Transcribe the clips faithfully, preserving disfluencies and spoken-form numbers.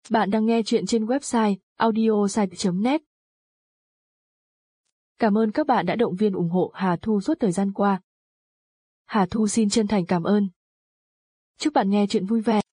Bạn đang nghe chuyện trên website audiosite chấm net. Cảm ơn các bạn đã động viên ủng hộ Hà Thu suốt thời gian qua. Hà Thu xin chân thành cảm ơn. Chúc bạn nghe chuyện vui vẻ.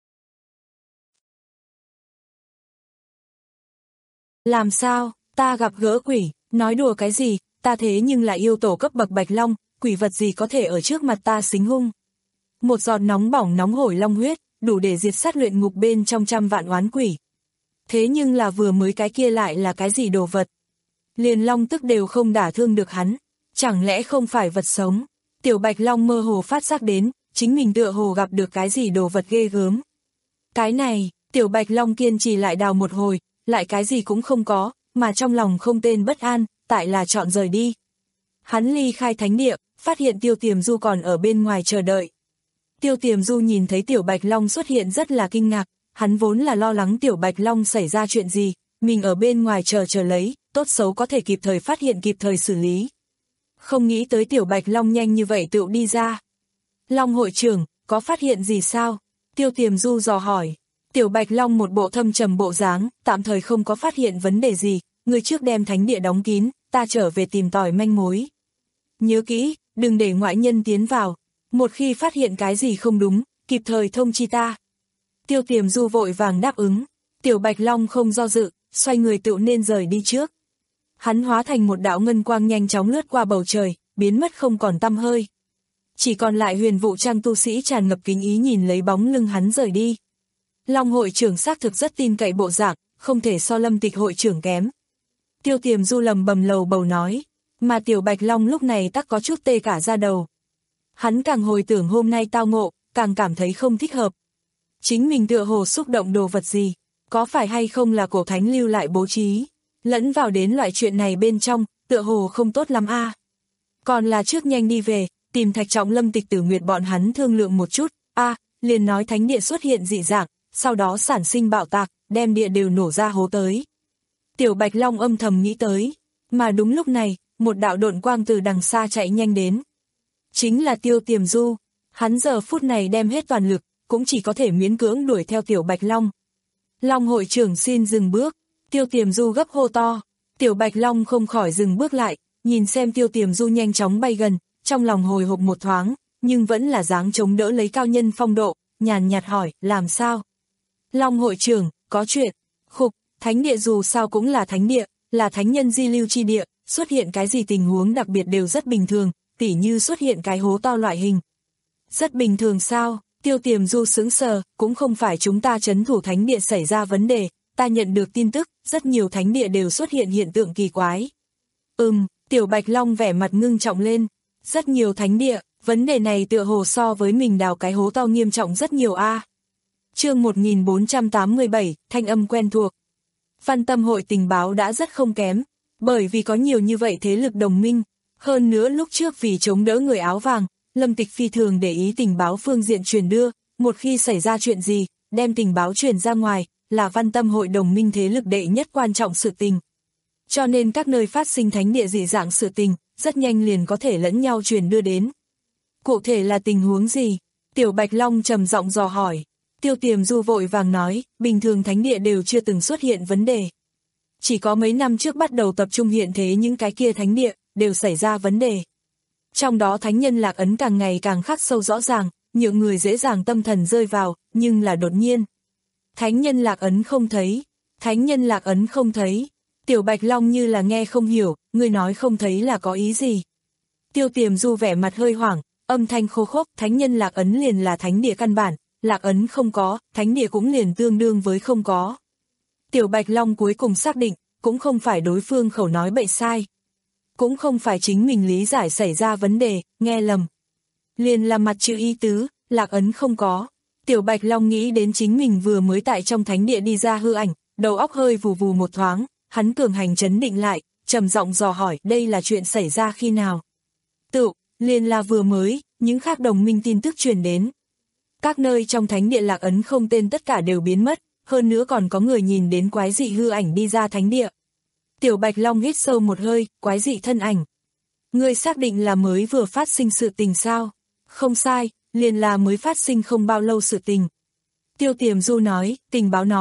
Làm sao, ta gặp gỡ quỷ, nói đùa cái gì, ta thế nhưng là yêu tổ cấp bậc Bạch Long, quỷ vật gì có thể ở trước mặt ta xính hung. Một giọt nóng bỏng nóng hổi long huyết, đủ để diệt sát luyện ngục bên trong trăm vạn oán quỷ. Thế nhưng là vừa mới cái kia lại là cái gì đồ vật. Liền long tức đều không đả thương được hắn, chẳng lẽ không phải vật sống. Tiểu Bạch Long mơ hồ phát giác đến, chính mình tựa hồ gặp được cái gì đồ vật ghê gớm. Cái này, Tiểu Bạch Long kiên trì lại đào một hồi, lại cái gì cũng không có, mà trong lòng không tên bất an, tại là chọn rời đi. Hắn ly khai thánh địa, phát hiện Tiêu Tiềm Du còn ở bên ngoài chờ đợi. Tiêu Tiềm Du nhìn thấy Tiểu Bạch Long xuất hiện rất là kinh ngạc, hắn vốn là lo lắng Tiểu Bạch Long xảy ra chuyện gì, mình ở bên ngoài chờ chờ lấy, tốt xấu có thể kịp thời phát hiện kịp thời xử lý. Không nghĩ tới Tiểu Bạch Long nhanh như vậy tựu đi ra. Long hội trưởng, có phát hiện gì sao? Tiêu Tiềm Du dò hỏi. Tiểu Bạch Long một bộ thâm trầm bộ dáng, tạm thời không có phát hiện vấn đề gì, người trước đem thánh địa đóng kín, ta trở về tìm tòi manh mối. Nhớ kỹ, đừng để ngoại nhân tiến vào, một khi phát hiện cái gì không đúng, kịp thời thông chi ta. Tiêu Tiềm Du vội vàng đáp ứng, Tiểu Bạch Long không do dự, xoay người tựu nên rời đi trước. Hắn hóa thành một đạo ngân quang nhanh chóng lướt qua bầu trời, biến mất không còn tăm hơi. Chỉ còn lại Huyền Vũ Trang tu sĩ tràn ngập kính ý nhìn lấy bóng lưng hắn rời đi. Long hội trưởng xác thực rất tin cậy bộ dạng, không thể so Lâm Tịch hội trưởng kém. Tiêu Tiềm Du lầm bầm lầu bầu nói, mà Tiểu Bạch Long lúc này tắc có chút tê cả da đầu. Hắn càng hồi tưởng hôm nay tao ngộ, càng cảm thấy không thích hợp. Chính mình tựa hồ xúc động đồ vật gì, có phải hay không là cổ thánh lưu lại bố trí, lẫn vào đến loại chuyện này bên trong, tựa hồ không tốt lắm a. À. Còn là trước nhanh đi về, tìm Thạch Trọng Lâm Tịch Tử Nguyệt bọn hắn thương lượng một chút, a, à, liền nói thánh địa xuất hiện dị dạng, sau đó sản sinh bạo tạc, đem địa đều nổ ra hố tới. Tiểu Bạch Long âm thầm nghĩ tới, mà đúng lúc này, một đạo độn quang từ đằng xa chạy nhanh đến. Chính là Tiêu Tiềm Du, hắn giờ phút này đem hết toàn lực, cũng chỉ có thể miễn cưỡng đuổi theo Tiểu Bạch Long. Long hội trưởng xin dừng bước, Tiêu Tiềm Du gấp hô to, Tiểu Bạch Long không khỏi dừng bước lại, nhìn xem Tiêu Tiềm Du nhanh chóng bay gần, trong lòng hồi hộp một thoáng, nhưng vẫn là dáng chống đỡ lấy cao nhân phong độ, nhàn nhạt hỏi, làm sao? Long hội trưởng, có chuyện, khục, thánh địa dù sao cũng là thánh địa, là thánh nhân di lưu chi địa, xuất hiện cái gì tình huống đặc biệt đều rất bình thường, tỉ như xuất hiện cái hố to loại hình. Rất bình thường sao? Tiêu Tiềm Du sững sờ, cũng không phải chúng ta trấn thủ thánh địa xảy ra vấn đề, ta nhận được tin tức, rất nhiều thánh địa đều xuất hiện hiện tượng kỳ quái. Ừm, Tiểu Bạch Long vẻ mặt ngưng trọng lên, rất nhiều thánh địa, vấn đề này tựa hồ so với mình đào cái hố to nghiêm trọng rất nhiều a. À. Chương một nghìn bốn trăm tám mươi bảy, thanh âm quen thuộc. Văn Tâm hội tình báo đã rất không kém, bởi vì có nhiều như vậy thế lực đồng minh, hơn nữa lúc trước vì chống đỡ người áo vàng, Lâm Tịch phi thường để ý tình báo phương diện truyền đưa, một khi xảy ra chuyện gì, đem tình báo truyền ra ngoài, là Văn Tâm hội đồng minh thế lực đệ nhất quan trọng sự tình. Cho nên các nơi phát sinh thánh địa dị dạng sự tình, rất nhanh liền có thể lẫn nhau truyền đưa đến. Cụ thể là tình huống gì? Tiểu Bạch Long trầm giọng dò hỏi. Tiêu Tiềm Du vội vàng nói, bình thường thánh địa đều chưa từng xuất hiện vấn đề. Chỉ có mấy năm trước bắt đầu tập trung hiện thế những cái kia thánh địa, đều xảy ra vấn đề. Trong đó thánh nhân lạc ấn càng ngày càng khắc sâu rõ ràng, nhượng người dễ dàng tâm thần rơi vào, nhưng là đột nhiên. Thánh nhân lạc ấn không thấy, thánh nhân lạc ấn không thấy. Tiểu Bạch Long như là nghe không hiểu, người nói không thấy là có ý gì. Tiêu Tiềm Du vẻ mặt hơi hoảng, âm thanh khô khốc, thánh nhân lạc ấn liền là thánh địa căn bản, lạc ấn không có, thánh địa cũng liền tương đương với không có. Tiểu Bạch Long cuối cùng xác định, cũng không phải đối phương khẩu nói bậy sai. Cũng không phải chính mình lý giải xảy ra vấn đề, nghe lầm. Liền là mặt chữ ý tứ, lạc ấn không có. Tiểu Bạch Long nghĩ đến chính mình vừa mới tại trong thánh địa đi ra hư ảnh, đầu óc hơi vù vù một thoáng, hắn cường hành trấn định lại, trầm giọng dò hỏi đây là chuyện xảy ra khi nào. Tự, liền là vừa mới, những khác đồng minh tin tức truyền đến. Các nơi trong thánh địa lạc ấn không tên tất cả đều biến mất, hơn nữa còn có người nhìn đến quái dị hư ảnh đi ra thánh địa. Tiểu Bạch Long hít sâu một hơi, quái dị thân ảnh. Ngươi xác định là mới vừa phát sinh sự tình sao? Không sai, liền là mới phát sinh không bao lâu sự tình. Tiêu Tiềm Du nói, tình báo nói,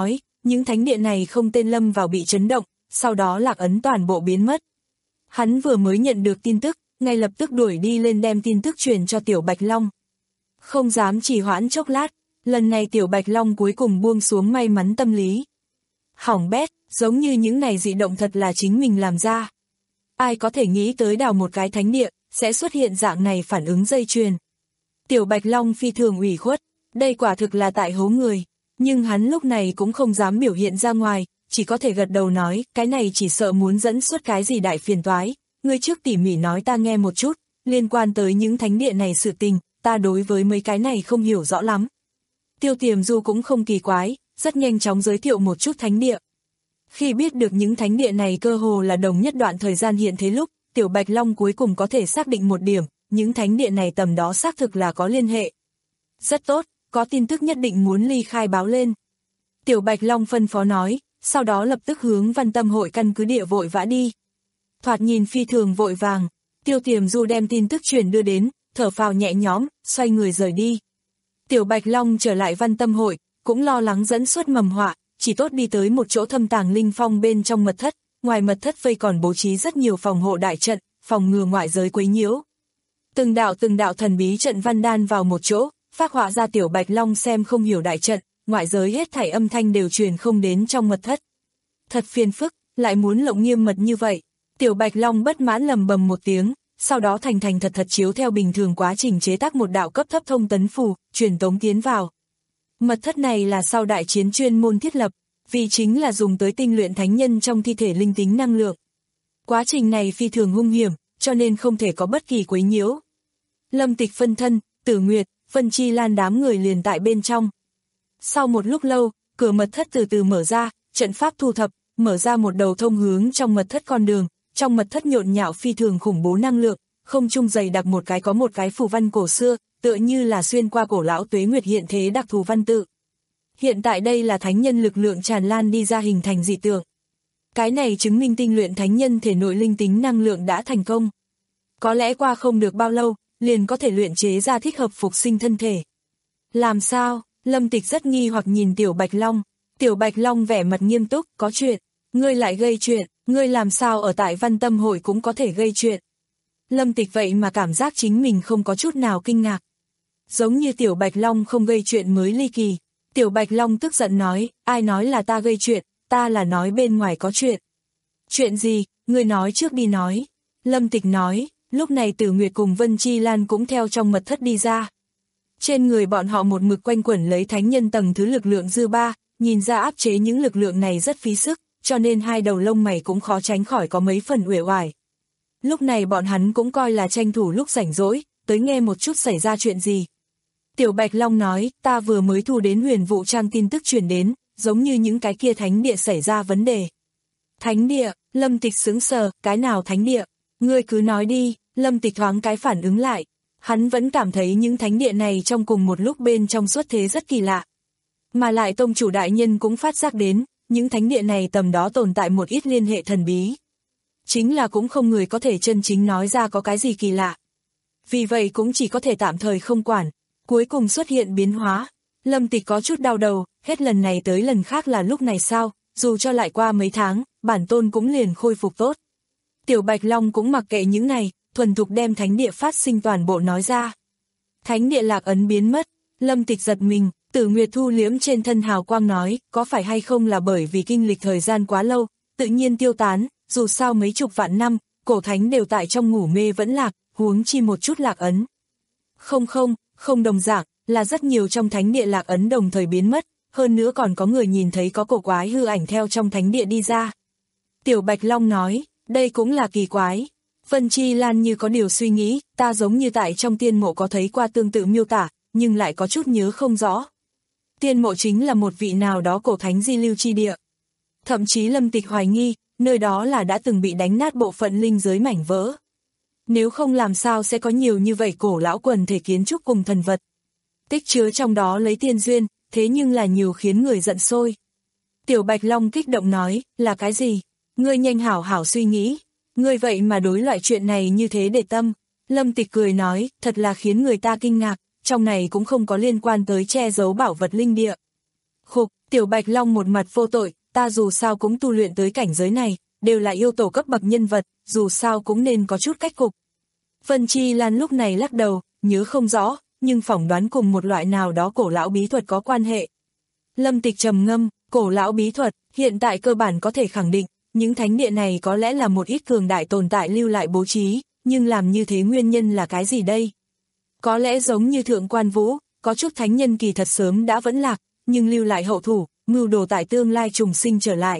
những thánh địa này không tên lâm vào bị chấn động, sau đó lạc ấn toàn bộ biến mất. Hắn vừa mới nhận được tin tức, ngay lập tức đuổi đi lên đem tin tức truyền cho Tiểu Bạch Long. Không dám trì hoãn chốc lát, lần này Tiểu Bạch Long cuối cùng buông xuống may mắn tâm lý. Hỏng bét, giống như những này dị động thật là chính mình làm ra. Ai có thể nghĩ tới đào một cái thánh địa, sẽ xuất hiện dạng này phản ứng dây chuyền. Tiểu Bạch Long phi thường ủy khuất, đây quả thực là tại hố người, nhưng hắn lúc này cũng không dám biểu hiện ra ngoài, chỉ có thể gật đầu nói, cái này chỉ sợ muốn dẫn xuất cái gì đại phiền toái, ngươi trước tỉ mỉ nói ta nghe một chút, liên quan tới những thánh địa này sự tình, ta đối với mấy cái này không hiểu rõ lắm. Tiêu Tiềm Du cũng không kỳ quái, rất nhanh chóng giới thiệu một chút thánh địa. Khi biết được những thánh địa này cơ hồ là đồng nhất đoạn thời gian hiện thế lúc, Tiểu Bạch Long cuối cùng có thể xác định một điểm, những thánh địa này tầm đó xác thực là có liên hệ. Rất tốt, có tin tức nhất định muốn ly khai báo lên. Tiểu Bạch Long phân phó nói, sau đó lập tức hướng Văn Tâm hội căn cứ địa vội vã đi. Thoạt nhìn phi thường vội vàng, Tiêu Tiềm Du đem tin tức truyền đưa đến, thở phào nhẹ nhõm, xoay người rời đi. Tiểu Bạch Long trở lại Văn Tâm hội, cũng lo lắng dẫn xuất mầm họa, chỉ tốt đi tới một chỗ thâm tàng linh phong bên trong mật thất, ngoài mật thất vây còn bố trí rất nhiều phòng hộ đại trận, phòng ngừa ngoại giới quấy nhiễu. Từng đạo từng đạo thần bí trận văn đan vào một chỗ, phác họa ra Tiểu Bạch Long xem không hiểu đại trận, ngoại giới hết thảy âm thanh đều truyền không đến trong mật thất. Thật phiền phức, lại muốn lộng nghiêm mật như vậy. Tiểu Bạch Long bất mãn lầm bầm một tiếng, sau đó thành thành thật thật chiếu theo bình thường quá trình chế tác một đạo cấp thấp thông tấn phù, truyền tống tiến vào. Mật thất này là sau đại chiến chuyên môn thiết lập, vì chính là dùng tới tinh luyện thánh nhân trong thi thể linh tính năng lượng. Quá trình này phi thường hung hiểm, cho nên không thể có bất kỳ quấy nhiễu. Lâm Tịch phân thân, Tử Nguyệt, Vân Chi Lan đám người liền tại bên trong. Sau một lúc lâu, cửa mật thất từ từ mở ra, trận pháp thu thập, mở ra một đầu thông hướng trong mật thất con đường, trong mật thất nhộn nhạo phi thường khủng bố năng lượng, không trung dày đặc một cái có một cái phù văn cổ xưa, tựa như là xuyên qua cổ lão tuế nguyệt hiện thế đặc thù văn tự. Hiện tại đây là thánh nhân lực lượng tràn lan đi ra hình thành dị tượng. Cái này chứng minh tinh luyện thánh nhân thể nội linh tính năng lượng đã thành công. Có lẽ qua không được bao lâu, liền có thể luyện chế ra thích hợp phục sinh thân thể. Làm sao? Lâm Tịch rất nghi hoặc nhìn Tiểu Bạch Long. Tiểu Bạch Long vẻ mặt nghiêm túc, có chuyện. Ngươi lại gây chuyện, ngươi làm sao ở tại Văn Tâm hội cũng có thể gây chuyện. Lâm Tịch vậy mà cảm giác chính mình không có chút nào kinh ngạc. Giống như Tiểu Bạch Long không gây chuyện mới ly kỳ. Tiểu Bạch Long tức giận nói, ai nói là ta gây chuyện, ta là nói bên ngoài có chuyện. Chuyện gì, ngươi nói trước đi nói. Lâm Tịch nói, lúc này Tử Nguyệt cùng Vân Chi Lan cũng theo trong mật thất đi ra. Trên người bọn họ một mực quanh quẩn lấy thánh nhân tầng thứ lực lượng dư ba, nhìn ra áp chế những lực lượng này rất phí sức, cho nên hai đầu lông mày cũng khó tránh khỏi có mấy phần uể oải. Lúc này bọn hắn cũng coi là tranh thủ lúc rảnh rỗi, tới nghe một chút xảy ra chuyện gì. Tiểu Bạch Long nói, ta vừa mới thu đến Huyền Vũ Trang tin tức truyền đến, giống như những cái kia thánh địa xảy ra vấn đề. Thánh địa, Lâm Tịch sững sờ, cái nào thánh địa? Ngươi cứ nói đi, Lâm Tịch thoáng cái phản ứng lại. Hắn vẫn cảm thấy những thánh địa này trong cùng một lúc bên trong xuất thế rất kỳ lạ. Mà lại tông chủ đại nhân cũng phát giác đến, những thánh địa này tầm đó tồn tại một ít liên hệ thần bí. Chính là cũng không người có thể chân chính nói ra có cái gì kỳ lạ. Vì vậy cũng chỉ có thể tạm thời không quản. Cuối cùng xuất hiện biến hóa. Lâm Tịch có chút đau đầu, hết lần này tới lần khác là lúc này sao, dù cho lại qua mấy tháng, bản tôn cũng liền khôi phục tốt. Tiểu Bạch Long cũng mặc kệ những này, thuần thục đem thánh địa phát sinh toàn bộ nói ra. Thánh địa lạc ấn biến mất, Lâm Tịch giật mình, Tử Nguyệt thu liếm trên thân hào quang nói, có phải hay không là bởi vì kinh lịch thời gian quá lâu, tự nhiên tiêu tán, dù sao mấy chục vạn năm, cổ thánh đều tại trong ngủ mê vẫn lạc, huống chi một chút lạc ấn. Không không, không đồng dạng, là rất nhiều trong thánh địa lạc ấn đồng thời biến mất, hơn nữa còn có người nhìn thấy có cổ quái hư ảnh theo trong thánh địa đi ra. Tiểu Bạch Long nói, đây cũng là kỳ quái. Vân Chi Lan như có điều suy nghĩ, ta giống như tại trong tiên mộ có thấy qua tương tự miêu tả, nhưng lại có chút nhớ không rõ. Tiên mộ chính là một vị nào đó cổ thánh di lưu chi địa. Thậm chí Lâm Tịch hoài nghi, nơi đó là đã từng bị đánh nát bộ phận linh giới mảnh vỡ. Nếu không làm sao sẽ có nhiều như vậy cổ lão quần thể kiến trúc cùng thần vật. Tích chứa trong đó lấy tiên duyên, thế nhưng là nhiều khiến người giận sôi. Tiểu Bạch Long kích động nói, là cái gì? Ngươi nhanh hảo hảo suy nghĩ. Ngươi vậy mà đối loại chuyện này như thế để tâm. Lâm Tịch cười nói, thật là khiến người ta kinh ngạc, trong này cũng không có liên quan tới che giấu bảo vật linh địa. Khục, Tiểu Bạch Long một mặt vô tội, ta dù sao cũng tu luyện tới cảnh giới này, đều là yêu tổ cấp bậc nhân vật, dù sao cũng nên có chút cách cục. Vân Chi Lan lúc này lắc đầu, nhớ không rõ, nhưng phỏng đoán cùng một loại nào đó cổ lão bí thuật có quan hệ. Lâm Tịch trầm ngâm, cổ lão bí thuật, hiện tại cơ bản có thể khẳng định, những thánh địa này có lẽ là một ít cường đại tồn tại lưu lại bố trí, nhưng làm như thế nguyên nhân là cái gì đây? Có lẽ giống như Thượng Quan Vũ, có chút thánh nhân kỳ thật sớm đã vẫn lạc, nhưng lưu lại hậu thủ, mưu đồ tại tương lai trùng sinh trở lại.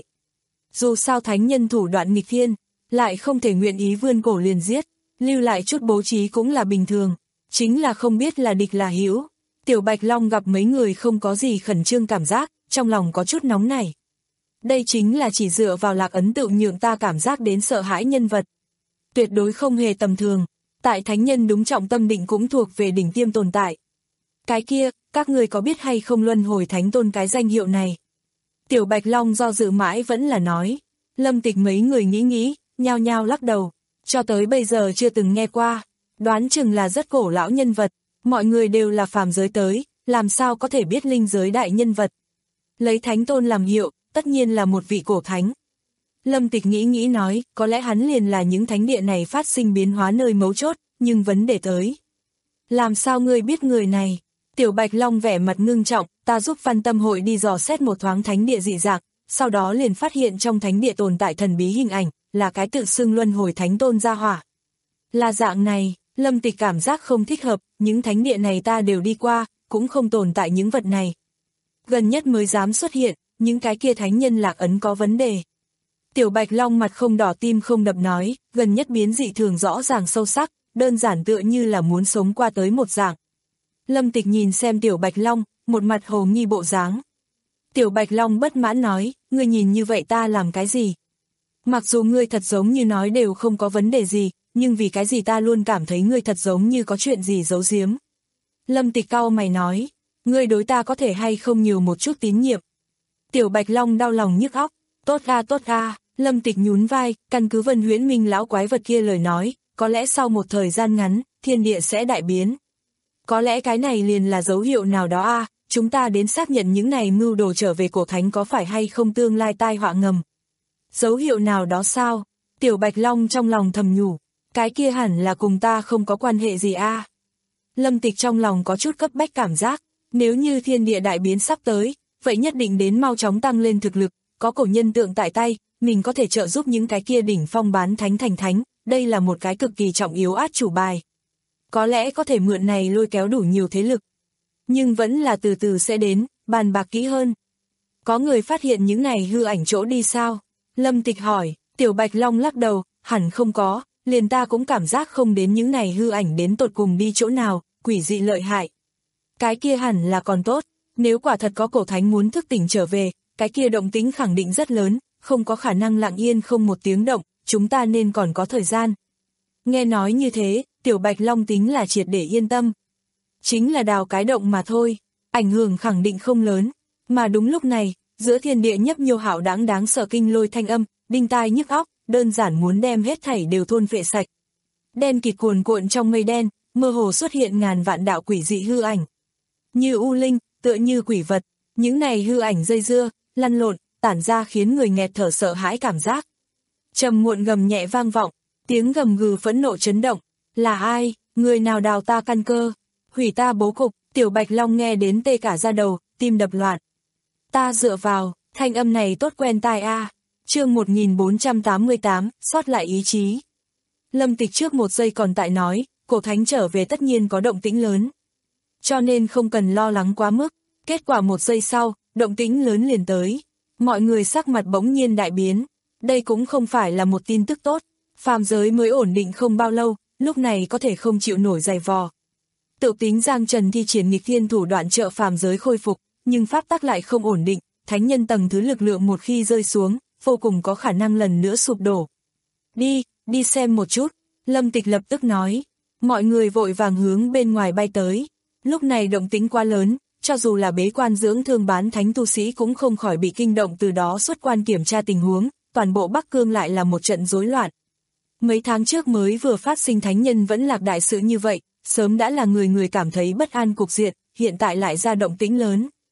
Dù sao thánh nhân thủ đoạn nghịch thiên, lại không thể nguyện ý vươn cổ liền giết, lưu lại chút bố trí cũng là bình thường, chính là không biết là địch là hữu. Tiểu Bạch Long gặp mấy người không có gì khẩn trương cảm giác, trong lòng có chút nóng nảy. Đây chính là chỉ dựa vào lạc ấn tự nhượng ta cảm giác đến sợ hãi nhân vật. Tuyệt đối không hề tầm thường, tại thánh nhân đúng trọng tâm định cũng thuộc về đỉnh tiêm tồn tại. Cái kia, các người có biết hay không luân hồi thánh tôn cái danh hiệu này? Tiểu Bạch Long do dự mãi vẫn là nói. Lâm Tịch mấy người nghĩ nghĩ, nhao nhao lắc đầu. Cho tới bây giờ chưa từng nghe qua. Đoán chừng là rất cổ lão nhân vật. Mọi người đều là phàm giới tới, làm sao có thể biết linh giới đại nhân vật. Lấy thánh tôn làm hiệu, tất nhiên là một vị cổ thánh. Lâm Tịch nghĩ nghĩ nói, có lẽ hắn liền là những thánh địa này phát sinh biến hóa nơi mấu chốt, nhưng vấn đề tới. Làm sao ngươi biết người này? Tiểu Bạch Long vẻ mặt ngưng trọng, ta giúp Văn Tâm hội đi dò xét một thoáng thánh địa dị dạng, sau đó liền phát hiện trong thánh địa tồn tại thần bí hình ảnh, là cái tự xưng luân hồi thánh tôn gia hỏa. Là dạng này, Lâm Tịch cảm giác không thích hợp, những thánh địa này ta đều đi qua, cũng không tồn tại những vật này. Gần nhất mới dám xuất hiện, những cái kia thánh nhân lạc ấn có vấn đề. Tiểu Bạch Long mặt không đỏ tim không đập nói, gần nhất biến dị thường rõ ràng sâu sắc, đơn giản tựa như là muốn sống qua tới một dạng. Lâm Tịch nhìn xem Tiểu Bạch Long, một mặt hồ nghi bộ dáng. Tiểu Bạch Long bất mãn nói, ngươi nhìn như vậy ta làm cái gì? Mặc dù ngươi thật giống như nói đều không có vấn đề gì, nhưng vì cái gì ta luôn cảm thấy ngươi thật giống như có chuyện gì giấu giếm. Lâm Tịch cau mày nói, ngươi đối ta có thể hay không nhiều một chút tín nhiệm. Tiểu Bạch Long đau lòng nhức óc, tốt ga tốt ga, Lâm Tịch nhún vai, căn cứ Vân Huyễn Minh lão quái vật kia lời nói, có lẽ sau một thời gian ngắn, thiên địa sẽ đại biến. Có lẽ cái này liền là dấu hiệu nào đó a, à, chúng ta đến xác nhận những này mưu đồ trở về cổ thánh có phải hay không tương lai tai họa ngầm. Dấu hiệu nào đó sao? Tiểu Bạch Long trong lòng thầm nhủ, cái kia hẳn là cùng ta không có quan hệ gì a. À. Lâm Tịch trong lòng có chút cấp bách cảm giác, nếu như thiên địa đại biến sắp tới, vậy nhất định đến mau chóng tăng lên thực lực, có cổ nhân tượng tại tay, mình có thể trợ giúp những cái kia đỉnh phong bán thánh thành thánh, đây là một cái cực kỳ trọng yếu át chủ bài. Có lẽ có thể mượn này lôi kéo đủ nhiều thế lực. Nhưng vẫn là từ từ sẽ đến, bàn bạc kỹ hơn. Có người phát hiện những này hư ảnh chỗ đi sao? Lâm Tịch hỏi, Tiểu Bạch Long lắc đầu, hẳn không có, liền ta cũng cảm giác không đến những này hư ảnh đến tột cùng đi chỗ nào, quỷ dị lợi hại. Cái kia hẳn là còn tốt, nếu quả thật có cổ thánh muốn thức tỉnh trở về, cái kia động tĩnh khẳng định rất lớn, không có khả năng lặng yên không một tiếng động, chúng ta nên còn có thời gian. Nghe nói như thế, Tiểu Bạch Long tính là triệt để yên tâm. Chính là đào cái động mà thôi, ảnh hưởng khẳng định không lớn. Mà đúng lúc này, giữa thiên địa nhấp nhô hạo đáng đáng sợ kinh lôi thanh âm, đinh tai nhức óc, đơn giản muốn đem hết thảy đều thôn phệ sạch. Đen kịt cuồn cuộn trong mây đen, mơ hồ xuất hiện ngàn vạn đạo quỷ dị hư ảnh. Như u linh, tựa như quỷ vật, những này hư ảnh dây dưa, lăn lộn, tản ra khiến người nghẹt thở sợ hãi cảm giác. Trầm muộn gầm nhẹ vang vọng, tiếng gầm gừ phẫn nộ chấn động. Là ai, người nào đào ta căn cơ, hủy ta bố cục, Tiểu Bạch Long nghe đến tê cả da đầu, tim đập loạn. Ta dựa vào, thanh âm này tốt quen tai a. À. Chương một nghìn bốn trăm tám mươi tám, sót lại ý chí. Lâm Tịch trước một giây còn tại nói, cổ thánh trở về tất nhiên có động tĩnh lớn. Cho nên không cần lo lắng quá mức, kết quả một giây sau, động tĩnh lớn liền tới. Mọi người sắc mặt bỗng nhiên đại biến, đây cũng không phải là một tin tức tốt, phàm giới mới ổn định không bao lâu, lúc này có thể không chịu nổi dày vò. Tự tính Giang Trần thi triển nghịch thiên thủ đoạn trợ phàm giới khôi phục, nhưng pháp tắc lại không ổn định, thánh nhân tầng thứ lực lượng một khi rơi xuống, vô cùng có khả năng lần nữa sụp đổ. Đi, đi xem một chút, Lâm Tịch lập tức nói, mọi người vội vàng hướng bên ngoài bay tới. Lúc này động tĩnh quá lớn, cho dù là bế quan dưỡng thương bán thánh tu sĩ cũng không khỏi bị kinh động, từ đó xuất quan kiểm tra tình huống, toàn bộ Bắc Cương lại là một trận rối loạn. Mấy tháng trước mới vừa phát sinh thánh nhân vẫn lạc đại sự như vậy, sớm đã là người người cảm thấy bất an cục diện, hiện tại lại ra động tĩnh lớn.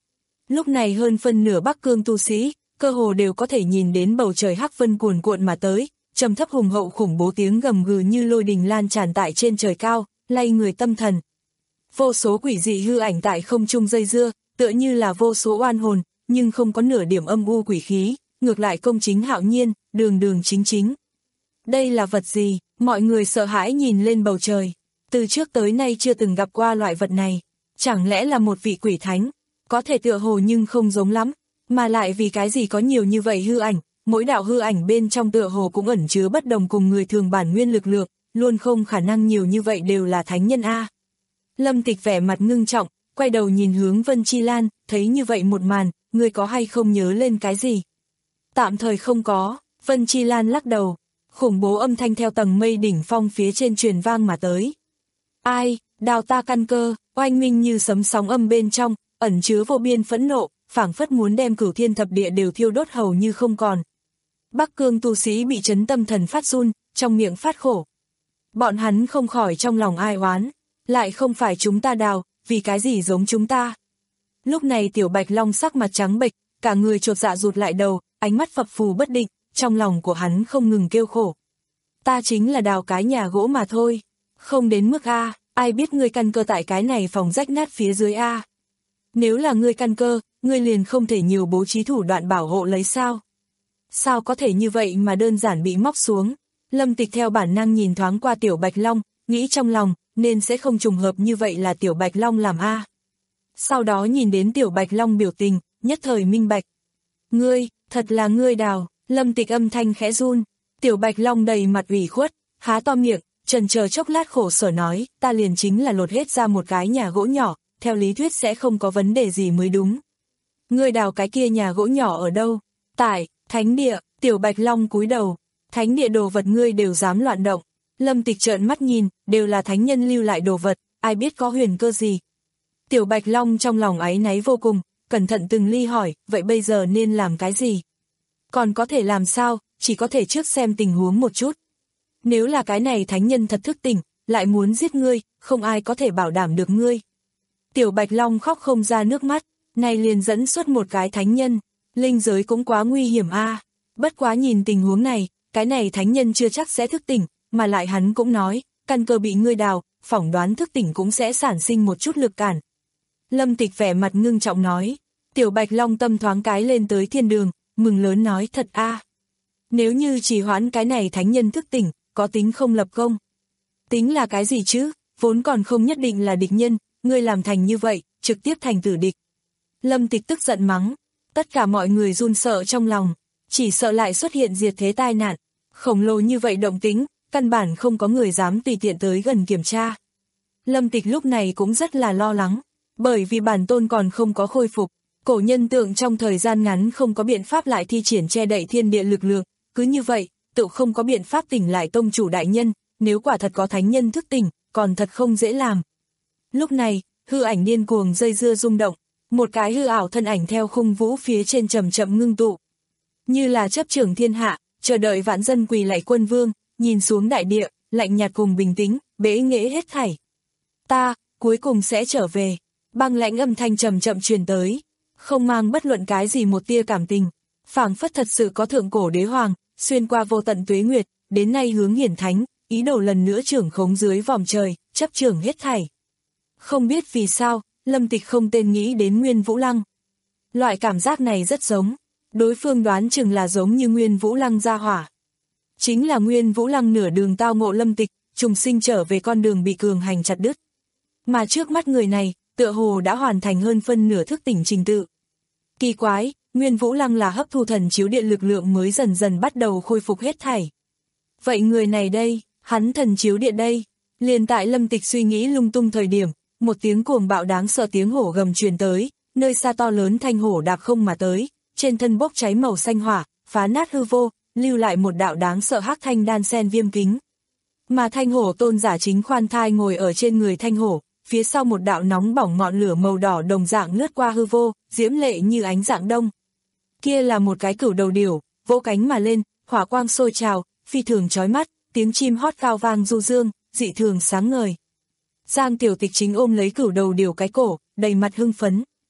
Lúc này hơn phân nửa Bắc Cương tu sĩ, cơ hồ đều có thể nhìn đến bầu trời hắc vân cuồn cuộn mà tới, trầm thấp hùng hậu khủng bố tiếng gầm gừ như lôi đình lan tràn tại trên trời cao, lay người tâm thần. Vô số quỷ dị hư ảnh tại không trung dây dưa, tựa như là vô số oan hồn, nhưng không có nửa điểm âm u quỷ khí, ngược lại công chính hạo nhiên, đường đường chính chính. Đây là vật gì? Mọi người sợ hãi nhìn lên bầu trời. Từ trước tới nay chưa từng gặp qua loại vật này. Chẳng lẽ là một vị quỷ thánh? Có thể tựa hồ nhưng không giống lắm. Mà lại vì cái gì có nhiều như vậy hư ảnh, mỗi đạo hư ảnh bên trong tựa hồ cũng ẩn chứa bất đồng cùng người thường bản nguyên lực lượng, luôn không khả năng nhiều như vậy đều là thánh nhân a. Lâm Tịch vẻ mặt ngưng trọng, quay đầu nhìn hướng Vân Chi Lan, thấy như vậy một màn, người có hay không nhớ lên cái gì? Tạm thời không có, Vân Chi Lan lắc đầu, khủng bố âm thanh theo tầng mây đỉnh phong phía trên truyền vang mà tới. Ai, đào ta căn cơ, oanh minh như sấm sóng âm bên trong, ẩn chứa vô biên phẫn nộ, phảng phất muốn đem cửu thiên thập địa đều thiêu đốt hầu như không còn. Bắc Cương tu sĩ bị chấn tâm thần phát run, trong miệng phát khổ. Bọn hắn không khỏi trong lòng ai oán, lại không phải chúng ta đào, vì cái gì giống chúng ta. Lúc này Tiểu Bạch Long sắc mặt trắng bệch, cả người chột dạ rụt lại đầu, ánh mắt phập phù bất định, trong lòng của hắn không ngừng kêu khổ. Ta chính là đào cái nhà gỗ mà thôi, không đến mức A, ai biết ngươi căn cơ tại cái này phòng rách nát phía dưới A. Nếu là ngươi căn cơ, ngươi liền không thể nhiều bố trí thủ đoạn bảo hộ lấy sao. Sao có thể như vậy mà đơn giản bị móc xuống. Lâm Tịch theo bản năng nhìn thoáng qua Tiểu Bạch Long, nghĩ trong lòng, nên sẽ không trùng hợp như vậy là Tiểu Bạch Long làm A. Sau đó nhìn đến Tiểu Bạch Long biểu tình, nhất thời minh bạch. Ngươi, thật là ngươi đào, Lâm Tịch âm thanh khẽ run. Tiểu Bạch Long đầy mặt ủy khuất, há to miệng, trần chờ chốc lát khổ sở nói, ta liền chính là lột hết ra một cái nhà gỗ nhỏ, theo lý thuyết sẽ không có vấn đề gì mới đúng. Ngươi đào cái kia nhà gỗ nhỏ ở đâu? Tại, thánh địa. Tiểu Bạch Long cúi đầu, thánh địa đồ vật ngươi đều dám loạn động. Lâm Tịch trợn mắt nhìn, đều là thánh nhân lưu lại đồ vật, ai biết có huyền cơ gì. Tiểu Bạch Long trong lòng áy náy vô cùng, cẩn thận từng ly hỏi, vậy bây giờ nên làm cái gì? Còn có thể làm sao, chỉ có thể trước xem tình huống một chút. Nếu là cái này thánh nhân thật thức tỉnh, lại muốn giết ngươi, không ai có thể bảo đảm được ngươi. Tiểu Bạch Long khóc không ra nước mắt, này liền dẫn xuất một cái thánh nhân, linh giới cũng quá nguy hiểm a. Bất quá nhìn tình huống này, cái này thánh nhân chưa chắc sẽ thức tỉnh, mà lại hắn cũng nói, căn cơ bị ngươi đào, phỏng đoán thức tỉnh cũng sẽ sản sinh một chút lực cản. Lâm Tịch vẻ mặt ngưng trọng nói, Tiểu Bạch Long tâm thoáng cái lên tới thiên đường, mừng lớn nói thật a. Nếu như chỉ hoãn cái này thánh nhân thức tỉnh, có tính không lập công. Tính là cái gì chứ, vốn còn không nhất định là địch nhân, ngươi làm thành như vậy, trực tiếp thành tử địch. Lâm Tịch tức giận mắng, tất cả mọi người run sợ trong lòng, chỉ sợ lại xuất hiện diệt thế tai nạn, khổng lồ như vậy động tính, căn bản không có người dám tùy tiện tới gần kiểm tra. Lâm Tịch lúc này cũng rất là lo lắng, bởi vì bản tôn còn không có khôi phục, cổ nhân tượng trong thời gian ngắn không có biện pháp lại thi triển che đậy thiên địa lực lượng, cứ như vậy, tự không có biện pháp tỉnh lại tông chủ đại nhân, nếu quả thật có thánh nhân thức tỉnh, còn thật không dễ làm. Lúc này, hư ảnh điên cuồng dây dưa rung động, một cái hư ảo thân ảnh theo khung vũ phía trên chậm chậm ngưng tụ. Như là chấp trưởng thiên hạ, chờ đợi vạn dân quỳ lạy quân vương, nhìn xuống đại địa, lạnh nhạt cùng bình tĩnh, bế nghệ hết thảy. Ta, cuối cùng sẽ trở về, băng lãnh âm thanh chậm chậm truyền tới, không mang bất luận cái gì một tia cảm tình, phảng phất thật sự có thượng cổ đế hoàng, xuyên qua vô tận tuế nguyệt, đến nay hướng hiển thánh, ý đồ lần nữa trưởng khống dưới vòm trời, chấp trưởng hết thảy. Không biết vì sao, Lâm Tịch không tên nghĩ đến Nguyên Vũ Lăng. Loại cảm giác này rất giống, đối phương đoán chừng là giống như Nguyên Vũ Lăng gia hỏa. Chính là Nguyên Vũ Lăng nửa đường tao ngộ Lâm Tịch, trùng sinh trở về con đường bị cường hành chặt đứt. Mà trước mắt người này, tựa hồ đã hoàn thành hơn phân nửa thức tỉnh trình tự. Kỳ quái, Nguyên Vũ Lăng là hấp thu thần chiếu điện lực lượng mới dần dần bắt đầu khôi phục hết thảy. Vậy người này đây, hắn thần chiếu điện đây, liền tại Lâm Tịch suy nghĩ lung tung thời điểm, một tiếng cuồng bạo đáng sợ tiếng hổ gầm truyền tới, nơi xa to lớn thanh hổ đạp không mà tới, trên thân bốc cháy màu xanh hỏa, phá nát hư vô, lưu lại một đạo đáng sợ hắc thanh đan sen viêm kính. Mà thanh hổ tôn giả chính khoan thai ngồi ở trên người thanh hổ, phía sau một đạo nóng bỏng ngọn lửa màu đỏ đồng dạng lướt qua hư vô, diễm lệ như ánh dạng đông. Kia là một cái cửu đầu điểu, vỗ cánh mà lên, hỏa quang sôi trào, phi thường chói mắt, tiếng chim hót cao vang du dương, dị thường sáng ngời. Giang Tiểu Tịch chính ôm lấy cửu đầu điểu cái cổ, đầy mặt hưng phấn.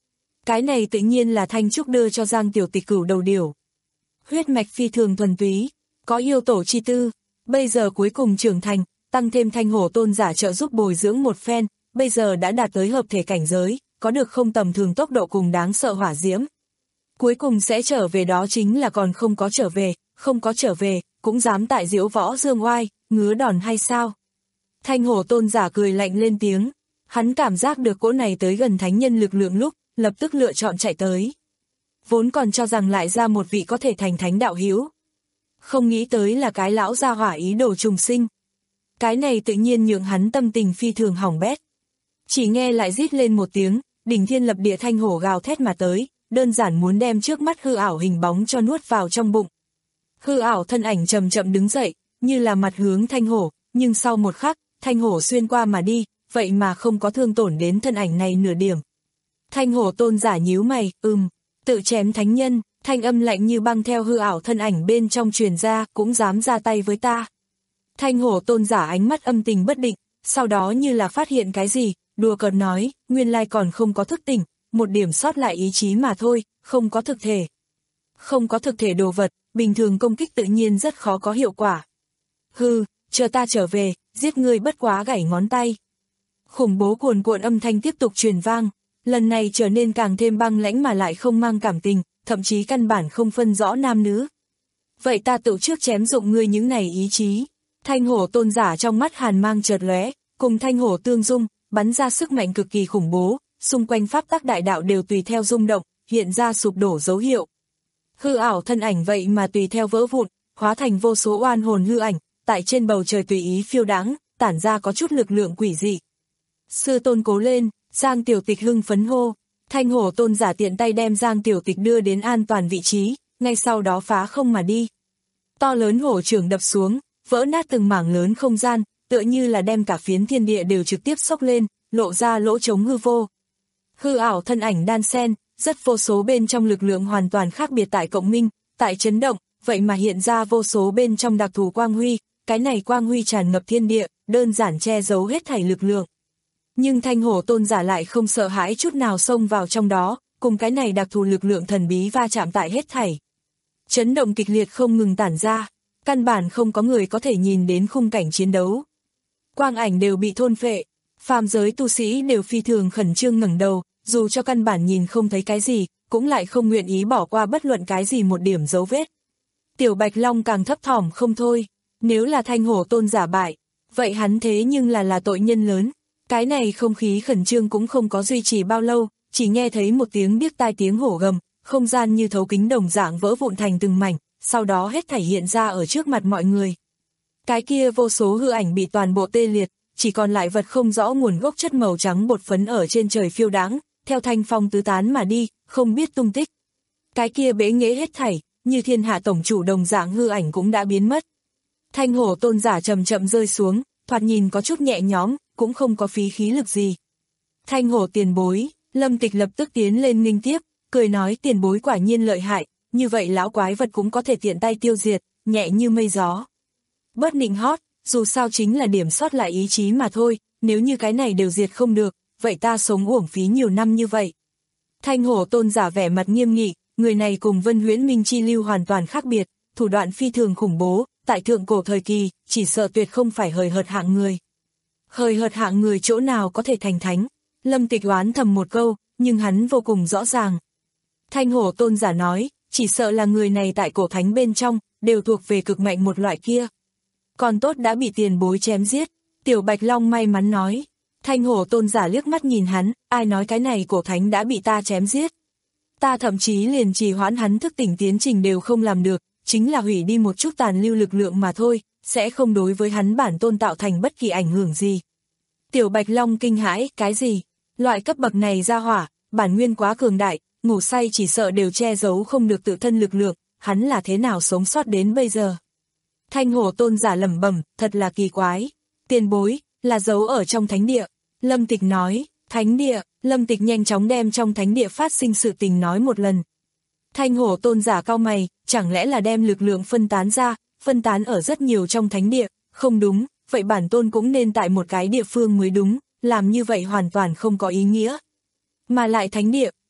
Cái này tự nhiên là Thanh Trúc đưa cho Giang Tiểu Tịch cửu đầu điểu. Huyết mạch phi thường thuần túy, có yêu tổ chi tư, bây giờ cuối cùng trưởng thành, tăng thêm Thanh Hổ tôn giả trợ giúp bồi dưỡng một phen, bây giờ đã đạt tới hợp thể cảnh giới, có được không tầm thường tốc độ cùng đáng sợ hỏa diễm. Cuối cùng sẽ trở về đó chính là còn không có trở về, không có trở về, cũng dám tại diễu võ dương oai, ngứa đòn hay sao? Thanh Hổ tôn giả cười lạnh lên tiếng, hắn cảm giác được cỗ này tới gần thánh nhân lực lượng lúc, lập tức lựa chọn chạy tới. Vốn còn cho rằng lại ra một vị có thể thành thánh đạo hữu. Không nghĩ tới là cái lão gia hỏa ý đồ trùng sinh. Cái này tự nhiên nhượng hắn tâm tình phi thường hỏng bét. Chỉ nghe lại rít lên một tiếng, đỉnh thiên lập địa thanh hổ gào thét mà tới, đơn giản muốn đem trước mắt hư ảo hình bóng cho nuốt vào trong bụng. Hư ảo thân ảnh chậm chậm đứng dậy, như là mặt hướng thanh hổ, nhưng sau một khắc, thanh hổ xuyên qua mà đi, vậy mà không có thương tổn đến thân ảnh này nửa điểm. Thanh hổ tôn giả nhíu mày, ừm, tự chém thánh nhân, thanh âm lạnh như băng theo hư ảo thân ảnh bên trong truyền ra, cũng dám ra tay với ta. Thanh hổ tôn giả ánh mắt âm tình bất định, sau đó như là phát hiện cái gì, đùa cợt nói, nguyên lai còn không có thức tỉnh, một điểm sót lại ý chí mà thôi, không có thực thể. Không có thực thể đồ vật, bình thường công kích tự nhiên rất khó có hiệu quả. Hừ, chờ ta trở về, giết ngươi bất quá gãy ngón tay. Khủng bố cuồn cuộn âm thanh tiếp tục truyền vang, lần này trở nên càng thêm băng lãnh mà lại không mang cảm tình, thậm chí căn bản không phân rõ nam nữ. Vậy ta tự trước chém dụng ngươi những này ý chí. Thanh hổ tôn giả trong mắt hàn mang chợt lóe, cùng thanh hổ tương dung, bắn ra sức mạnh cực kỳ khủng bố, xung quanh pháp tắc đại đạo đều tùy theo rung động, hiện ra sụp đổ dấu hiệu. Hư ảo thân ảnh vậy mà tùy theo vỡ vụn, hóa thành vô số oan hồn hư ảnh, tại trên bầu trời tùy ý phiêu đáng, tản ra có chút lực lượng quỷ dị. Sư tôn cố lên, Giang Tiểu Tịch hưng phấn hô, thanh hổ tôn giả tiện tay đem Giang Tiểu Tịch đưa đến an toàn vị trí, ngay sau đó phá không mà đi. To lớn hổ trưởng đập xuống, vỡ nát từng mảng lớn không gian, tựa như là đem cả phiến thiên địa đều trực tiếp xốc lên, lộ ra lỗ trống hư vô. Hư ảo thân ảnh đan xen, rất vô số bên trong lực lượng hoàn toàn khác biệt tại cộng minh, tại chấn động, vậy mà hiện ra vô số bên trong đặc thù quang huy, cái này quang huy tràn ngập thiên địa, đơn giản che giấu hết thảy lực lượng. Nhưng thanh hổ tôn giả lại không sợ hãi chút nào xông vào trong đó, cùng cái này đặc thù lực lượng thần bí va chạm tại hết thảy. Chấn động kịch liệt không ngừng tản ra, căn bản không có người có thể nhìn đến khung cảnh chiến đấu. Quang ảnh đều bị thôn phệ, phàm giới tu sĩ đều phi thường khẩn trương ngẩng đầu, dù cho căn bản nhìn không thấy cái gì, cũng lại không nguyện ý bỏ qua bất luận cái gì một điểm dấu vết. Tiểu Bạch Long càng thấp thỏm không thôi, nếu là thanh hổ tôn giả bại, vậy hắn thế nhưng là là tội nhân lớn. Cái này không khí khẩn trương cũng không có duy trì bao lâu, chỉ nghe thấy một tiếng điếc tai tiếng hổ gầm, không gian như thấu kính đồng dạng vỡ vụn thành từng mảnh, sau đó hết thảy hiện ra ở trước mặt mọi người. Cái kia vô số hư ảnh bị toàn bộ tê liệt, chỉ còn lại vật không rõ nguồn gốc chất màu trắng bột phấn ở trên trời phiêu đáng, theo thanh phong tứ tán mà đi, không biết tung tích. Cái kia bế nghễ hết thảy, như thiên hạ tổng chủ đồng dạng hư ảnh cũng đã biến mất. Thanh hổ tôn giả chậm chậm rơi xuống, thoạt nhìn có chút nhẹ nhõm, cũng không có phí khí lực gì. Thanh hổ tiền bối, Lâm Tịch lập tức tiến lên nghênh tiếp, cười nói tiền bối quả nhiên lợi hại, như vậy lão quái vật cũng có thể tiện tay tiêu diệt, nhẹ như mây gió. Bớt nịnh hót, dù sao chính là điểm sót lại ý chí mà thôi, nếu như cái này đều diệt không được, vậy ta sống uổng phí nhiều năm như vậy. Thanh hổ tôn giả vẻ mặt nghiêm nghị, người này cùng Vân Huyễn Minh Chi Lưu hoàn toàn khác biệt, thủ đoạn phi thường khủng bố, tại thượng cổ thời kỳ, chỉ sợ tuyệt không phải hời hợt hạng người. Hời hợt hạng người chỗ nào có thể thành thánh, Lâm Tịch oán thầm một câu, nhưng hắn vô cùng rõ ràng. Thanh hổ tôn giả nói, chỉ sợ là người này tại cổ thánh bên trong, đều thuộc về cực mạnh một loại kia. Còn tốt đã bị tiền bối chém giết, Tiểu Bạch Long may mắn nói. Thanh hổ tôn giả liếc mắt nhìn hắn, ai nói cái này cổ thánh đã bị ta chém giết. Ta thậm chí liền trì hoãn hắn thức tỉnh tiến trình đều không làm được, chính là hủy đi một chút tàn lưu lực lượng mà thôi, sẽ không đối với hắn bản tôn tạo thành bất kỳ ảnh hưởng gì. Tiểu Bạch Long kinh hãi, cái gì? Loại cấp bậc này ra hỏa, bản nguyên quá cường đại, ngủ say chỉ sợ đều che giấu không được tự thân lực lượng, hắn là thế nào sống sót đến bây giờ? Thanh hổ tôn giả lẩm bẩm, thật là kỳ quái. Tiền bối, là giấu ở trong thánh địa. Lâm Tịch nói, thánh địa, Lâm Tịch nhanh chóng đem trong thánh địa phát sinh sự tình nói một lần. Thanh hổ tôn giả cau mày, chẳng lẽ là đem lực lượng phân tán ra, phân tán ở rất nhiều trong thánh địa, không đúng, vậy bản tôn cũng nên tại một cái địa phương mới đúng, làm như vậy hoàn toàn không có ý nghĩa. Mà lại thánh địa,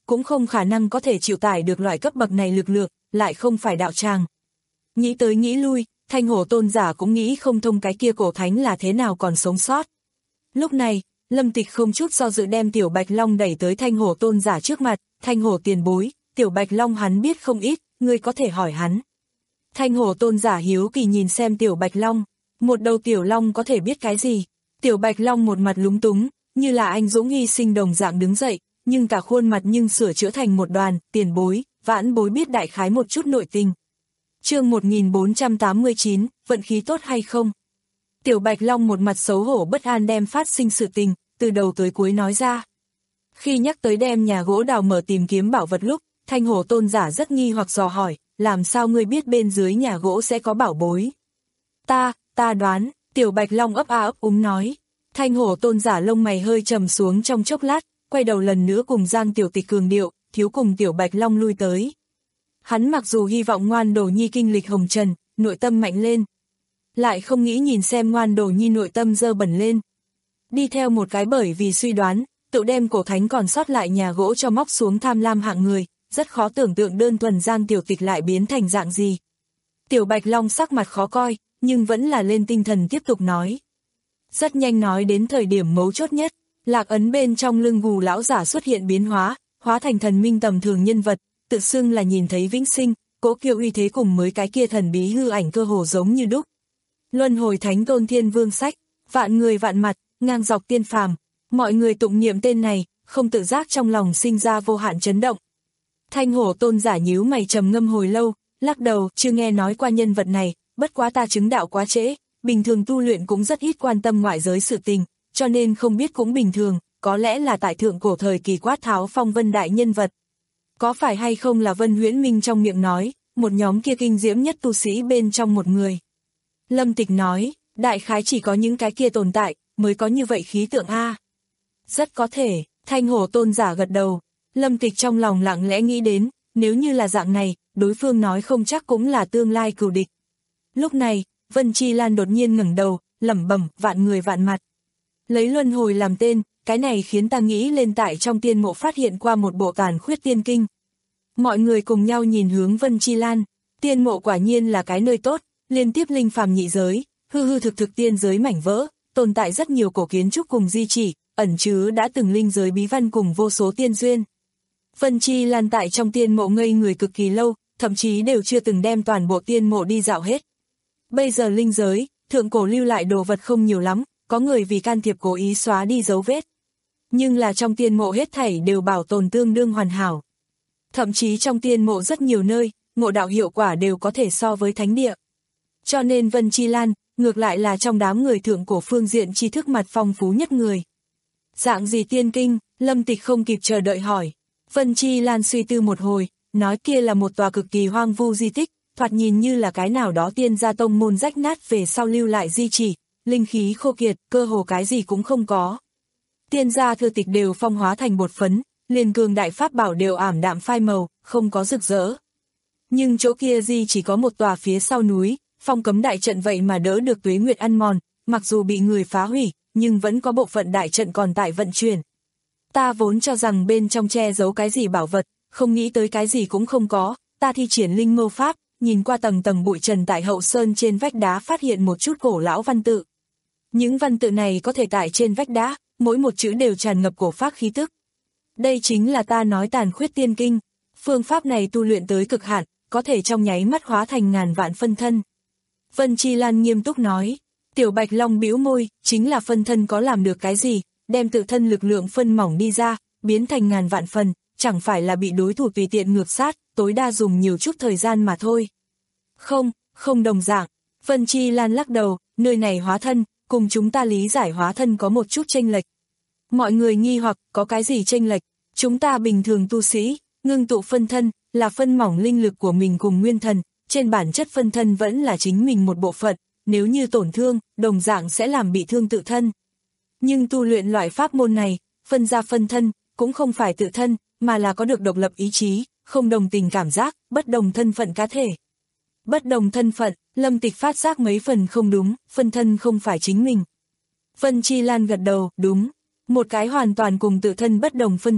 cũng không khả năng có thể chịu tải được loại cấp bậc này lực lượng, lại không phải đạo tràng. Nghĩ tới nghĩ lui, Thanh Hổ tôn giả cũng nghĩ không thông cái kia cổ thánh là thế nào còn sống sót. Lúc này, Lâm Tịch không chút do dự đem Tiểu Bạch Long đẩy tới Thanh Hổ tôn giả trước mặt, Thanh Hổ tiền bối, Tiểu Bạch Long hắn biết không ít, ngươi có thể hỏi hắn. Thanh Hổ tôn giả hiếu kỳ nhìn xem Tiểu Bạch Long, một đầu Tiểu Long có thể biết cái gì? Tiểu Bạch Long một mặt lúng túng, như là anh dũng hy sinh đồng dạng đứng dậy, nhưng cả khuôn mặt nhưng sửa chữa thành một đoàn, tiền bối, vãn bối biết đại khái một chút nội tình. Chương một nghìn bốn trăm tám mươi chín, vận khí tốt hay không? Tiểu Bạch Long một mặt xấu hổ bất an đem phát sinh sự tình, từ đầu tới cuối nói ra. Khi nhắc tới đem nhà gỗ đào mở tìm kiếm bảo vật lúc, Thanh Hổ tôn giả rất nghi hoặc dò hỏi, làm sao ngươi biết bên dưới nhà gỗ sẽ có bảo bối? Ta, ta đoán, Tiểu Bạch Long ấp a ấp úng nói. Thanh Hổ tôn giả lông mày hơi trầm xuống trong chốc lát, quay đầu lần nữa cùng Giang Tiểu Tịch cường điệu, thiếu cùng Tiểu Bạch Long lui tới. Hắn mặc dù hy vọng Ngoan Đồ Nhi kinh lịch hồng trần, nội tâm mạnh lên, lại không nghĩ nhìn xem Ngoan Đồ Nhi nội tâm dơ bẩn lên. Đi theo một cái bởi vì suy đoán, tự đem cổ thánh còn sót lại nhà gỗ cho móc xuống tham lam hạng người, rất khó tưởng tượng đơn thuần Giang Tiểu Tịch lại biến thành dạng gì. Tiểu Bạch Long sắc mặt khó coi, nhưng vẫn là lên tinh thần tiếp tục nói. Rất nhanh nói đến thời điểm mấu chốt nhất, lạc ấn bên trong lưng gù lão giả xuất hiện biến hóa, hóa thành thần minh tầm thường nhân vật, tự xưng là nhìn thấy vĩnh sinh, cỗ kiêu uy thế cùng mới cái kia thần bí hư ảnh cơ hồ giống như đúc. Luân hồi thánh tôn thiên vương sách, vạn người vạn mặt, ngang dọc tiên phàm, mọi người tụng niệm tên này, không tự giác trong lòng sinh ra vô hạn chấn động. Thanh Hổ tôn giả nhíu mày trầm ngâm hồi lâu, lắc đầu, chưa nghe nói qua nhân vật này, bất quá ta chứng đạo quá trễ, bình thường tu luyện cũng rất ít quan tâm ngoại giới sự tình, cho nên không biết cũng bình thường, có lẽ là tại thượng cổ thời kỳ quát tháo phong vân đại nhân vật. Có phải hay không là Vân Huyễn Minh trong miệng nói, một nhóm kia kinh diễm nhất tu sĩ bên trong một người. Lâm Tịch nói, đại khái chỉ có những cái kia tồn tại, mới có như vậy khí tượng a. Rất có thể, Thanh Hổ tôn giả gật đầu, Lâm Tịch trong lòng lặng lẽ nghĩ đến, nếu như là dạng này, đối phương nói không chắc cũng là tương lai cừu địch. Lúc này, Vân Chi Lan đột nhiên ngẩng đầu, lẩm bẩm, vạn người vạn mặt. Lấy luân hồi làm tên, cái này khiến ta nghĩ lên tại trong tiên mộ phát hiện qua một bộ tàn khuyết tiên kinh. Mọi người cùng nhau nhìn hướng Vân Chi Lan, tiên mộ quả nhiên là cái nơi tốt, liên tiếp linh phàm nhị giới, hư hư thực thực tiên giới mảnh vỡ, tồn tại rất nhiều cổ kiến trúc cùng di chỉ, ẩn chứa đã từng linh giới bí văn cùng vô số tiên duyên. Vân Chi Lan tại trong tiên mộ ngây người cực kỳ lâu, thậm chí đều chưa từng đem toàn bộ tiên mộ đi dạo hết. Bây giờ linh giới, thượng cổ lưu lại đồ vật không nhiều lắm, có người vì can thiệp cố ý xóa đi dấu vết. Nhưng là trong tiên mộ hết thảy đều bảo tồn tương đương hoàn hảo. Thậm chí trong tiên mộ rất nhiều nơi, ngộ đạo hiệu quả đều có thể so với thánh địa. Cho nên Vân Chi Lan, ngược lại là trong đám người thượng cổ phương diện tri thức mặt phong phú nhất người. Dạng gì tiên kinh, Lâm Tịch không kịp chờ đợi hỏi. Vân Chi Lan suy tư một hồi, nói kia là một tòa cực kỳ hoang vu di tích, thoạt nhìn như là cái nào đó tiên gia tông môn rách nát về sau lưu lại di chỉ, linh khí khô kiệt, cơ hồ cái gì cũng không có. Tiên gia thư tịch đều phong hóa thành bột phấn, liền cường đại pháp bảo đều ảm đạm phai màu, không có rực rỡ. Nhưng chỗ kia di chỉ có một tòa phía sau núi, phong cấm đại trận vậy mà đỡ được tuế nguyệt ăn mòn, mặc dù bị người phá hủy, nhưng vẫn có bộ phận đại trận còn tại vận chuyển. Ta vốn cho rằng bên trong che giấu cái gì bảo vật, không nghĩ tới cái gì cũng không có, ta thi triển linh mâu pháp, nhìn qua tầng tầng bụi trần tại hậu sơn trên vách đá phát hiện một chút cổ lão văn tự. Những văn tự này có thể tải trên vách đá, mỗi một chữ đều tràn ngập cổ pháp khí tức. Đây chính là ta nói tàn khuyết tiên kinh, phương pháp này tu luyện tới cực hạn, có thể trong nháy mắt hóa thành ngàn vạn phân thân. Vân Chi Lan nghiêm túc nói, Tiểu Bạch Long bĩu môi, chính là phân thân có làm được cái gì, đem tự thân lực lượng phân mỏng đi ra, biến thành ngàn vạn phần, chẳng phải là bị đối thủ tùy tiện ngược sát, tối đa dùng nhiều chút thời gian mà thôi. Không, không đồng dạng, Vân Chi Lan lắc đầu, nơi này hóa thân, cùng chúng ta lý giải hóa thân có một chút chênh lệch. Mọi người nghi hoặc, có cái gì chênh lệch, chúng ta bình thường tu sĩ, ngưng tụ phân thân, là phân mỏng linh lực của mình cùng nguyên thần, trên bản chất phân thân vẫn là chính mình một bộ phận, nếu như tổn thương, đồng dạng sẽ làm bị thương tự thân. Nhưng tu luyện loại pháp môn này, phân ra phân thân, cũng không phải tự thân, mà là có được độc lập ý chí, không đồng tình cảm giác, bất đồng thân phận cá thể. Bất đồng thân phận, Lâm Tịch phát giác mấy phần không đúng, phân thân không phải chính mình. Vân Chi Lan gật đầu, đúng. Một cái hoàn toàn cùng tự thân bất đồng phân thân,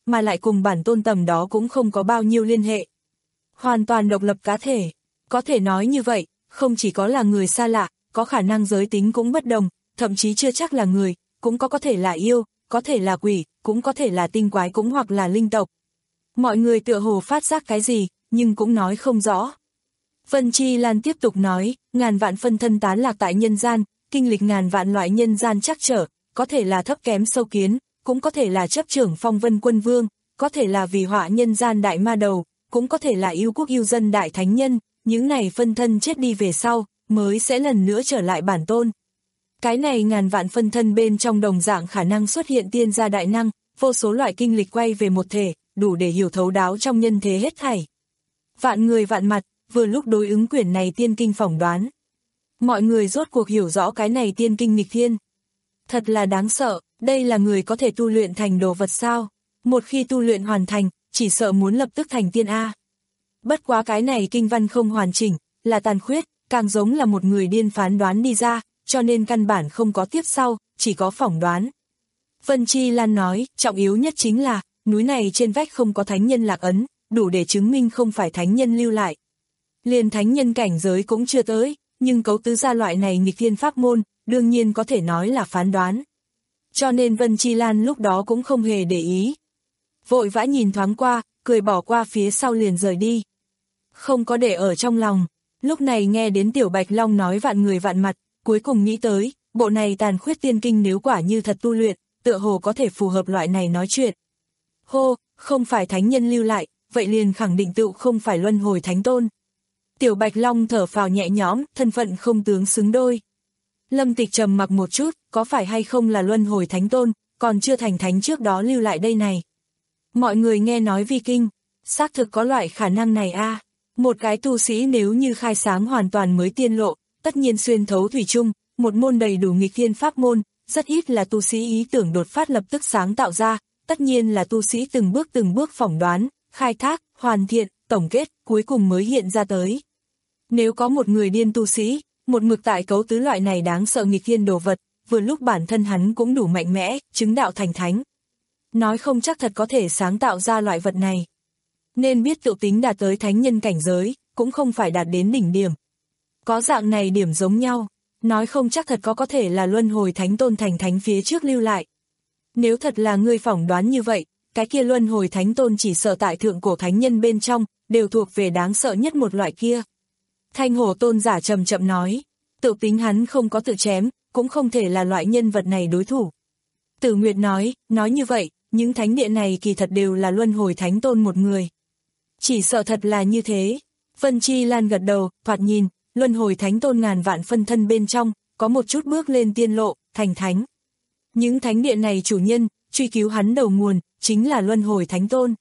mà lại cùng bản tôn tầm đó cũng không có bao nhiêu liên hệ. Hoàn toàn độc lập cá thể, có thể nói như vậy, không chỉ có là người xa lạ, có khả năng giới tính cũng bất đồng, thậm chí chưa chắc là người, cũng có có thể là yêu, có thể là quỷ, cũng có thể là tinh quái cũng hoặc là linh tộc. Mọi người tựa hồ phát giác cái gì, nhưng cũng nói không rõ. Vân Chi Lan tiếp tục nói, ngàn vạn phân thân tán lạc tại nhân gian, kinh lịch ngàn vạn loại nhân gian trắc trở, có thể là thấp kém sâu kiến, cũng có thể là chấp trưởng phong vân quân vương, có thể là vì họa nhân gian đại ma đầu, cũng có thể là yêu quốc yêu dân đại thánh nhân, những này phân thân chết đi về sau, mới sẽ lần nữa trở lại bản tôn. Cái này ngàn vạn phân thân bên trong đồng dạng khả năng xuất hiện tiên gia đại năng, vô số loại kinh lịch quay về một thể, đủ để hiểu thấu đáo trong nhân thế hết thảy. Vạn người vạn mặt, vừa lúc đối ứng quyển này tiên kinh phỏng đoán. Mọi người rốt cuộc hiểu rõ cái này tiên kinh nghịch thiên. Thật là đáng sợ, đây là người có thể tu luyện thành đồ vật sao? Một khi tu luyện hoàn thành, chỉ sợ muốn lập tức thành tiên A. Bất quá cái này kinh văn không hoàn chỉnh, là tàn khuyết, càng giống là một người điên phán đoán đi ra, cho nên căn bản không có tiếp sau, chỉ có phỏng đoán. Vân Chi Lan nói, trọng yếu nhất chính là, núi này trên vách không có thánh nhân lạc ấn, đủ để chứng minh không phải thánh nhân lưu lại. Liền thánh nhân cảnh giới cũng chưa tới, nhưng cấu tứ ra loại này nghịch thiên pháp môn, đương nhiên có thể nói là phán đoán. Cho nên Vân Chi Lan lúc đó cũng không hề để ý. Vội vã nhìn thoáng qua, cười bỏ qua phía sau liền rời đi. Không có để ở trong lòng, lúc này nghe đến Tiểu Bạch Long nói vạn người vạn mặt, cuối cùng nghĩ tới, bộ này tàn khuyết tiên kinh nếu quả như thật tu luyện, tựa hồ có thể phù hợp loại này nói chuyện. Hô, không phải thánh nhân lưu lại, vậy liền khẳng định tựu không phải luân hồi thánh tôn. Tiểu Bạch Long thở phào nhẹ nhõm, thân phận không tướng xứng đôi. Lâm Tịch trầm mặc một chút, có phải hay không là luân hồi thánh tôn, còn chưa thành thánh trước đó lưu lại đây này. Mọi người nghe nói vi kinh, xác thực có loại khả năng này a. Một cái tu sĩ nếu như khai sáng hoàn toàn mới tiên lộ, tất nhiên xuyên thấu thủy chung, một môn đầy đủ nghịch thiên pháp môn, rất ít là tu sĩ ý tưởng đột phát lập tức sáng tạo ra, tất nhiên là tu sĩ từng bước từng bước phỏng đoán, khai thác, hoàn thiện, tổng kết, cuối cùng mới hiện ra tới. Nếu có một người điên tu sĩ, một mực tại cấu tứ loại này đáng sợ nghịch thiên đồ vật, vừa lúc bản thân hắn cũng đủ mạnh mẽ, chứng đạo thành thánh. Nói không chắc thật có thể sáng tạo ra loại vật này. Nên biết tự tính đạt tới thánh nhân cảnh giới, cũng không phải đạt đến đỉnh điểm. Có dạng này điểm giống nhau, nói không chắc thật có có thể là luân hồi thánh tôn thành thánh phía trước lưu lại. Nếu thật là ngươi phỏng đoán như vậy, cái kia luân hồi thánh tôn chỉ sợ tại thượng cổ thánh nhân bên trong, đều thuộc về đáng sợ nhất một loại kia. Thanh hổ tôn giả chậm chậm nói, tự tính hắn không có tự chém, cũng không thể là loại nhân vật này đối thủ. Tử Nguyệt nói, nói như vậy, những thánh địa này kỳ thật đều là luân hồi thánh tôn một người. Chỉ sợ thật là như thế. Vân Chi Lan gật đầu, thoạt nhìn, luân hồi thánh tôn ngàn vạn phân thân bên trong, có một chút bước lên tiên lộ, thành thánh. Những thánh địa này chủ nhân, truy cứu hắn đầu nguồn, chính là luân hồi thánh tôn.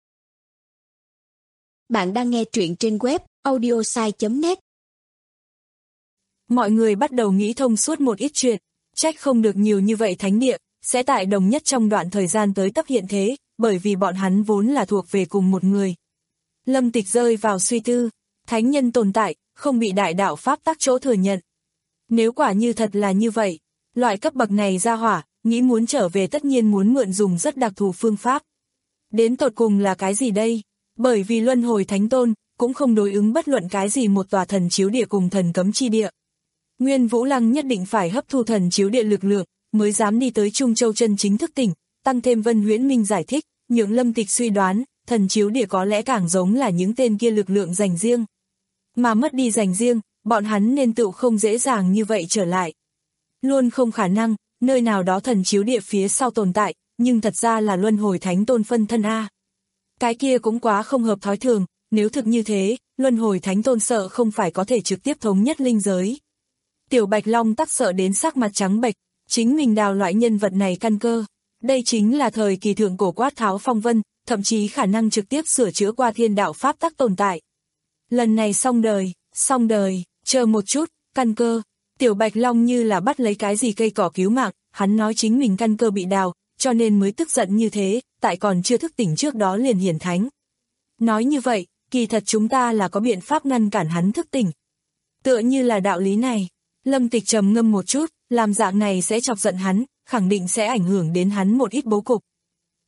Bạn đang nghe truyện trên web audiosai chấm net. Mọi người bắt đầu nghĩ thông suốt một ít chuyện, trách không được nhiều như vậy thánh địa, sẽ tại đồng nhất trong đoạn thời gian tới tấp hiện thế, bởi vì bọn hắn vốn là thuộc về cùng một người. Lâm Tịch rơi vào suy tư, thánh nhân tồn tại, không bị đại đạo pháp tắc chỗ thừa nhận. Nếu quả như thật là như vậy, loại cấp bậc này ra hỏa, nghĩ muốn trở về tất nhiên muốn mượn dùng rất đặc thù phương pháp. Đến tột cùng là cái gì đây? Bởi vì luân hồi thánh tôn, cũng không đối ứng bất luận cái gì một tòa thần chiếu địa cùng thần cấm chi địa. Nguyên Vũ Lăng nhất định phải hấp thu thần chiếu địa lực lượng, mới dám đi tới Trung Châu chân chính thức tỉnh, tăng thêm Vân Huyễn Minh giải thích, nhượng Lâm Tịch suy đoán, thần chiếu địa có lẽ càng giống là những tên kia lực lượng dành riêng. Mà mất đi dành riêng, bọn hắn nên tự không dễ dàng như vậy trở lại. Luôn không khả năng, nơi nào đó thần chiếu địa phía sau tồn tại, nhưng thật ra là luân hồi thánh tôn phân thân A. Cái kia cũng quá không hợp thói thường, nếu thực như thế, luân hồi thánh tôn sợ không phải có thể trực tiếp thống nhất linh giới. Tiểu Bạch Long tắc sợ đến sắc mặt trắng bệch, chính mình đào loại nhân vật này căn cơ. Đây chính là thời kỳ thượng cổ quát tháo phong vân, thậm chí khả năng trực tiếp sửa chữa qua thiên đạo pháp tắc tồn tại. Lần này xong đời, xong đời, chờ một chút, căn cơ. Tiểu Bạch Long như là bắt lấy cái gì cây cỏ cứu mạng, hắn nói chính mình căn cơ bị đào, cho nên mới tức giận như thế, tại còn chưa thức tỉnh trước đó liền hiển thánh. Nói như vậy, kỳ thật chúng ta là có biện pháp ngăn cản hắn thức tỉnh. Tựa như là đạo lý này, Lâm Tịch trầm ngâm một chút, làm dạng này sẽ chọc giận hắn, khẳng định sẽ ảnh hưởng đến hắn một ít bố cục.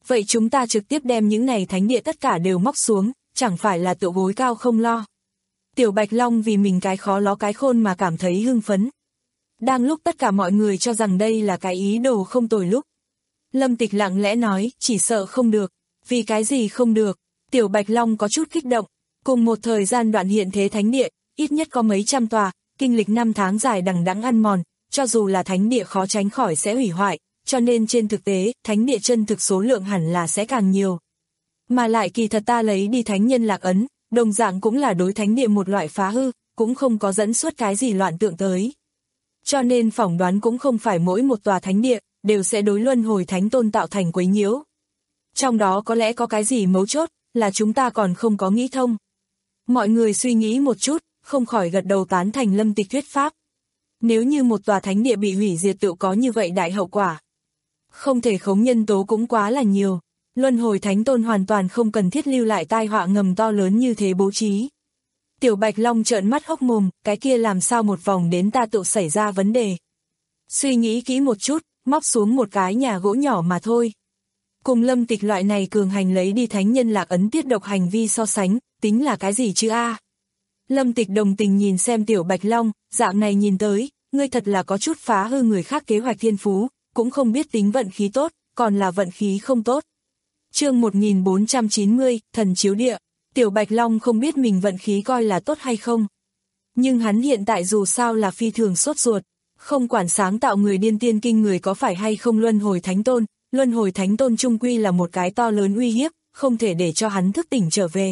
Vậy chúng ta trực tiếp đem những này thánh địa tất cả đều móc xuống, chẳng phải là tựa gối cao không lo. Tiểu Bạch Long vì mình cái khó ló cái khôn mà cảm thấy hưng phấn. Đang lúc tất cả mọi người cho rằng đây là cái ý đồ không tồi lúc. Lâm Tịch lặng lẽ nói, chỉ sợ không được. Vì cái gì không được? Tiểu Bạch Long có chút kích động. Cùng một thời gian đoạn hiện thế thánh địa, ít nhất có mấy trăm tòa, kinh lịch năm tháng dài đằng đẵng ăn mòn, cho dù là thánh địa khó tránh khỏi sẽ hủy hoại, cho nên trên thực tế, thánh địa chân thực số lượng hẳn là sẽ càng nhiều. Mà lại kỳ thật ta lấy đi thánh nhân lạc ấn, đồng dạng cũng là đối thánh địa một loại phá hư, cũng không có dẫn xuất cái gì loạn tượng tới. Cho nên phỏng đoán cũng không phải mỗi một tòa thánh địa, đều sẽ đối luân hồi thánh tôn tạo thành quấy nhiễu. Trong đó có lẽ có cái gì mấu chốt, là chúng ta còn không có nghĩ thông. Mọi người suy nghĩ một chút, không khỏi gật đầu tán thành Lâm Tịch thuyết pháp. Nếu như một tòa thánh địa bị hủy diệt tự có như vậy đại hậu quả. Không thể khống nhân tố cũng quá là nhiều. Luân hồi thánh tôn hoàn toàn không cần thiết lưu lại tai họa ngầm to lớn như thế bố trí. Tiểu Bạch Long trợn mắt hốc mồm, cái kia làm sao một vòng đến ta tự xảy ra vấn đề. Suy nghĩ kỹ một chút, móc xuống một cái nhà gỗ nhỏ mà thôi. Cùng Lâm Tịch loại này cường hành lấy đi thánh nhân lạc ấn tiết độc hành vi so sánh, tính là cái gì chứ a? Lâm Tịch đồng tình nhìn xem Tiểu Bạch Long, dạng này nhìn tới, ngươi thật là có chút phá hư người khác kế hoạch thiên phú, cũng không biết tính vận khí tốt, còn là vận khí không tốt. Chương một nghìn bốn trăm chín mươi, Thần Chiếu Địa. Tiểu Bạch Long không biết mình vận khí coi là tốt hay không. Nhưng hắn hiện tại dù sao là phi thường sốt ruột, không quản sáng tạo người điên tiên kinh người có phải hay không luân hồi thánh tôn, luân hồi thánh tôn trung quy là một cái to lớn uy hiếp, không thể để cho hắn thức tỉnh trở về.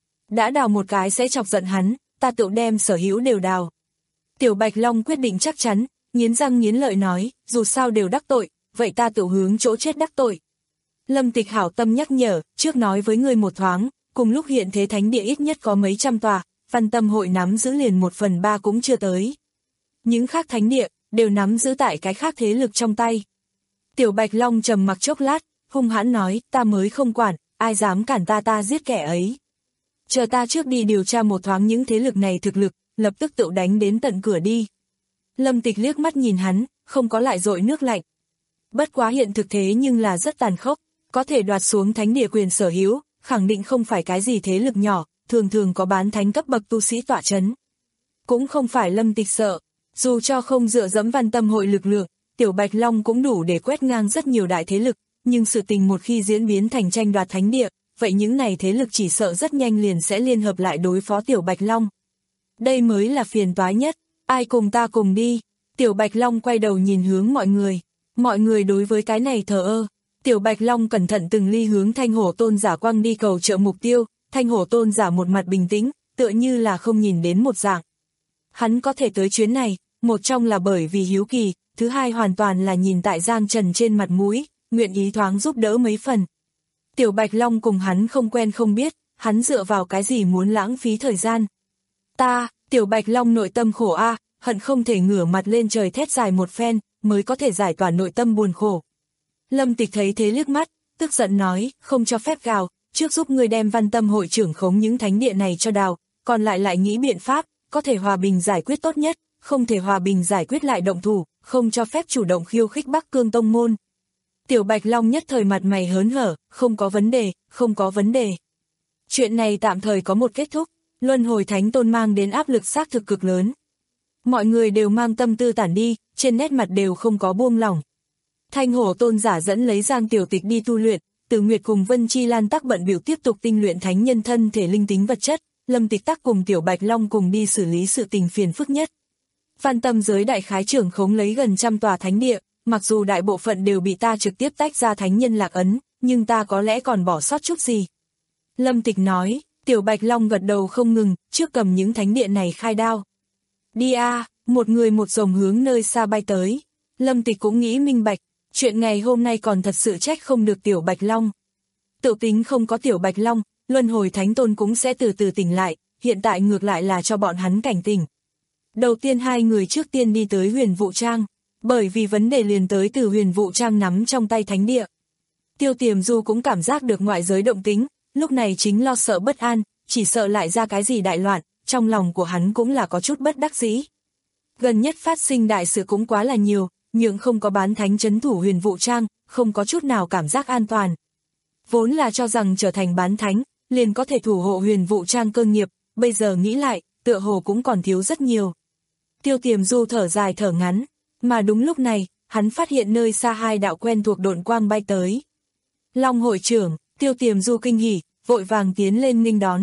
Đã đào một cái sẽ chọc giận hắn, ta tự đem sở hữu đều đào. Tiểu Bạch Long quyết định chắc chắn, nghiến răng nghiến lợi nói, dù sao đều đắc tội, vậy ta tự hướng chỗ chết đắc tội. Lâm Tịch hảo tâm nhắc nhở, trước nói với người một thoáng, cùng lúc hiện thế thánh địa ít nhất có mấy trăm tòa, Văn Tâm hội nắm giữ liền một phần ba cũng chưa tới. Những khác thánh địa, đều nắm giữ tại cái khác thế lực trong tay. Tiểu Bạch Long trầm mặc chốc lát, hung hãn nói, ta mới không quản, ai dám cản ta ta giết kẻ ấy. Chờ ta trước đi điều tra một thoáng những thế lực này thực lực, lập tức tự đánh đến tận cửa đi. Lâm Tịch liếc mắt nhìn hắn, không có lại dội nước lạnh. Bất quá hiện thực thế nhưng là rất tàn khốc, có thể đoạt xuống thánh địa quyền sở hữu, khẳng định không phải cái gì thế lực nhỏ, thường thường có bán thánh cấp bậc tu sĩ tọa chấn. Cũng không phải Lâm Tịch sợ, dù cho không dựa dẫm Văn Tâm hội lực lượng, Tiểu Bạch Long cũng đủ để quét ngang rất nhiều đại thế lực, nhưng sự tình một khi diễn biến thành tranh đoạt thánh địa, vậy những này thế lực chỉ sợ rất nhanh liền sẽ liên hợp lại đối phó Tiểu Bạch Long. Đây mới là phiền toái nhất, ai cùng ta cùng đi. Tiểu Bạch Long quay đầu nhìn hướng mọi người, mọi người đối với cái này thờ ơ. Tiểu Bạch Long cẩn thận từng ly hướng Thanh Hổ Tôn giả quăng đi cầu trợ mục tiêu, Thanh Hổ Tôn giả một mặt bình tĩnh, tựa như là không nhìn đến một dạng. Hắn có thể tới chuyến này, một trong là bởi vì hiếu kỳ, thứ hai hoàn toàn là nhìn tại Giang Trần trên mặt mũi, nguyện ý thoáng giúp đỡ mấy phần. Tiểu Bạch Long cùng hắn không quen không biết, hắn dựa vào cái gì muốn lãng phí thời gian. Ta, Tiểu Bạch Long nội tâm khổ a, hận không thể ngửa mặt lên trời thét dài một phen, mới có thể giải tỏa nội tâm buồn khổ. Lâm Tịch thấy thế liếc mắt, tức giận nói, không cho phép gào, trước giúp ngươi đem Văn Tâm hội trưởng khống những thánh địa này cho đào, còn lại lại nghĩ biện pháp, có thể hòa bình giải quyết tốt nhất, không thể hòa bình giải quyết lại động thủ, không cho phép chủ động khiêu khích Bắc Cương tông môn. Tiểu Bạch Long nhất thời mặt mày hớn hở, không có vấn đề, không có vấn đề. Chuyện này tạm thời có một kết thúc, luân hồi thánh tôn mang đến áp lực xác thực cực lớn. Mọi người đều mang tâm tư tản đi, trên nét mặt đều không có buông lỏng. Thanh Hổ Tôn giả dẫn lấy Giang Tiểu Tịch đi tu luyện, Từ Nguyệt cùng Vân Chi Lan tắc bận biểu tiếp tục tinh luyện thánh nhân thân thể linh tính vật chất, Lâm Tịch tắc cùng Tiểu Bạch Long cùng đi xử lý sự tình phiền phức nhất. Văn Tâm giới đại khái trưởng khống lấy gần trăm tòa thánh địa, mặc dù đại bộ phận đều bị ta trực tiếp tách ra thánh nhân lạc ấn, nhưng ta có lẽ còn bỏ sót chút gì. Lâm Tịch nói, Tiểu Bạch Long gật đầu không ngừng, trước cầm những thánh địa này khai đao. Đi a, một người một rồng hướng nơi xa bay tới. Lâm Tịch cũng nghĩ minh bạch, chuyện ngày hôm nay còn thật sự trách không được Tiểu Bạch Long. Tự tính không có Tiểu Bạch Long, luân hồi thánh tôn cũng sẽ từ từ tỉnh lại, hiện tại ngược lại là cho bọn hắn cảnh tỉnh. Đầu tiên hai người trước tiên đi tới Huyền Vũ Trang, bởi vì vấn đề liền tới từ Huyền Vũ Trang nắm trong tay thánh địa. Tiêu Tiềm Du cũng cảm giác được ngoại giới động tính, lúc này chính lo sợ bất an, chỉ sợ lại ra cái gì đại loạn, trong lòng của hắn cũng là có chút bất đắc dĩ. Gần nhất phát sinh đại sự cũng quá là nhiều, nhưng không có bán thánh trấn thủ Huyền Vũ Trang, không có chút nào cảm giác an toàn. Vốn là cho rằng trở thành bán thánh, liền có thể thủ hộ huyền vụ trang cơ nghiệp, bây giờ nghĩ lại, tựa hồ cũng còn thiếu rất nhiều. Tiêu Tiềm Du thở dài thở ngắn, mà đúng lúc này, hắn phát hiện nơi xa hai đạo quen thuộc độn quang bay tới. Long hội trưởng, Tiêu Tiềm Du kinh hỉ, vội vàng tiến lên nghênh đón.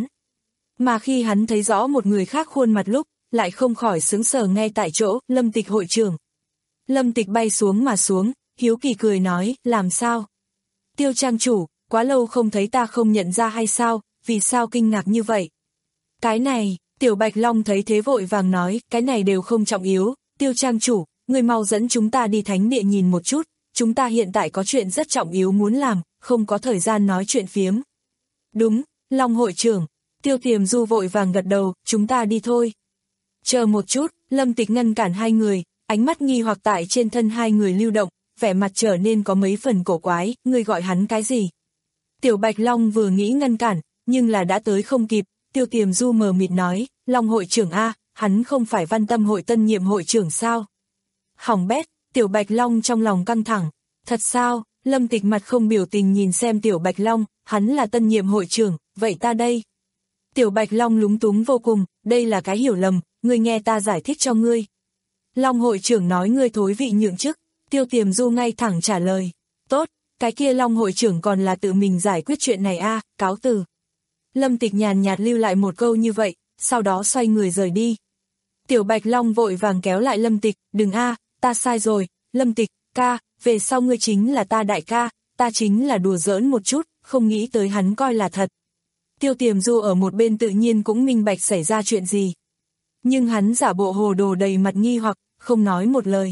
Mà khi hắn thấy rõ một người khác khuôn mặt lúc, lại không khỏi sững sờ ngay tại chỗ, Lâm Tịch hội trưởng. Lâm Tịch bay xuống mà xuống, hiếu kỳ cười nói, làm sao? Tiêu trang chủ, quá lâu không thấy ta không nhận ra hay sao, vì sao kinh ngạc như vậy? Cái này, Tiểu Bạch Long thấy thế vội vàng nói, cái này đều không trọng yếu, Tiêu trang chủ, người mau dẫn chúng ta đi thánh địa nhìn một chút, chúng ta hiện tại có chuyện rất trọng yếu muốn làm, không có thời gian nói chuyện phiếm. Đúng, Long hội trưởng, Tiêu Tiềm Du vội vàng gật đầu, chúng ta đi thôi. Chờ một chút, Lâm Tịch ngăn cản hai người, ánh mắt nghi hoặc tại trên thân hai người lưu động, vẻ mặt trở nên có mấy phần cổ quái, người gọi hắn cái gì? Tiểu Bạch Long vừa nghĩ ngăn cản, nhưng là đã tới không kịp, Tiêu Tiềm Du mờ mịt nói, Long hội trưởng A, hắn không phải Văn Tâm hội tân nhiệm hội trưởng sao? Hỏng bét, Tiểu Bạch Long trong lòng căng thẳng, thật sao? Lâm Tịch mặt không biểu tình nhìn xem Tiểu Bạch Long, hắn là tân nhiệm hội trưởng, vậy ta đây? Tiểu Bạch Long lúng túng vô cùng, đây là cái hiểu lầm, ngươi nghe ta giải thích cho ngươi. Long hội trưởng nói ngươi thối vị nhượng chức, Tiêu Tiềm Du ngay thẳng trả lời, tốt, cái kia Long hội trưởng còn là tự mình giải quyết chuyện này a, cáo từ. Lâm Tịch nhàn nhạt lưu lại một câu như vậy, sau đó xoay người rời đi. Tiểu Bạch Long vội vàng kéo lại Lâm Tịch, đừng a, ta sai rồi, Lâm Tịch, ca, về sau ngươi chính là ta đại ca, ta chính là đùa giỡn một chút, không nghĩ tới hắn coi là thật. Tiêu Tiềm Du ở một bên tự nhiên cũng minh bạch xảy ra chuyện gì. Nhưng hắn giả bộ hồ đồ đầy mặt nghi hoặc, không nói một lời.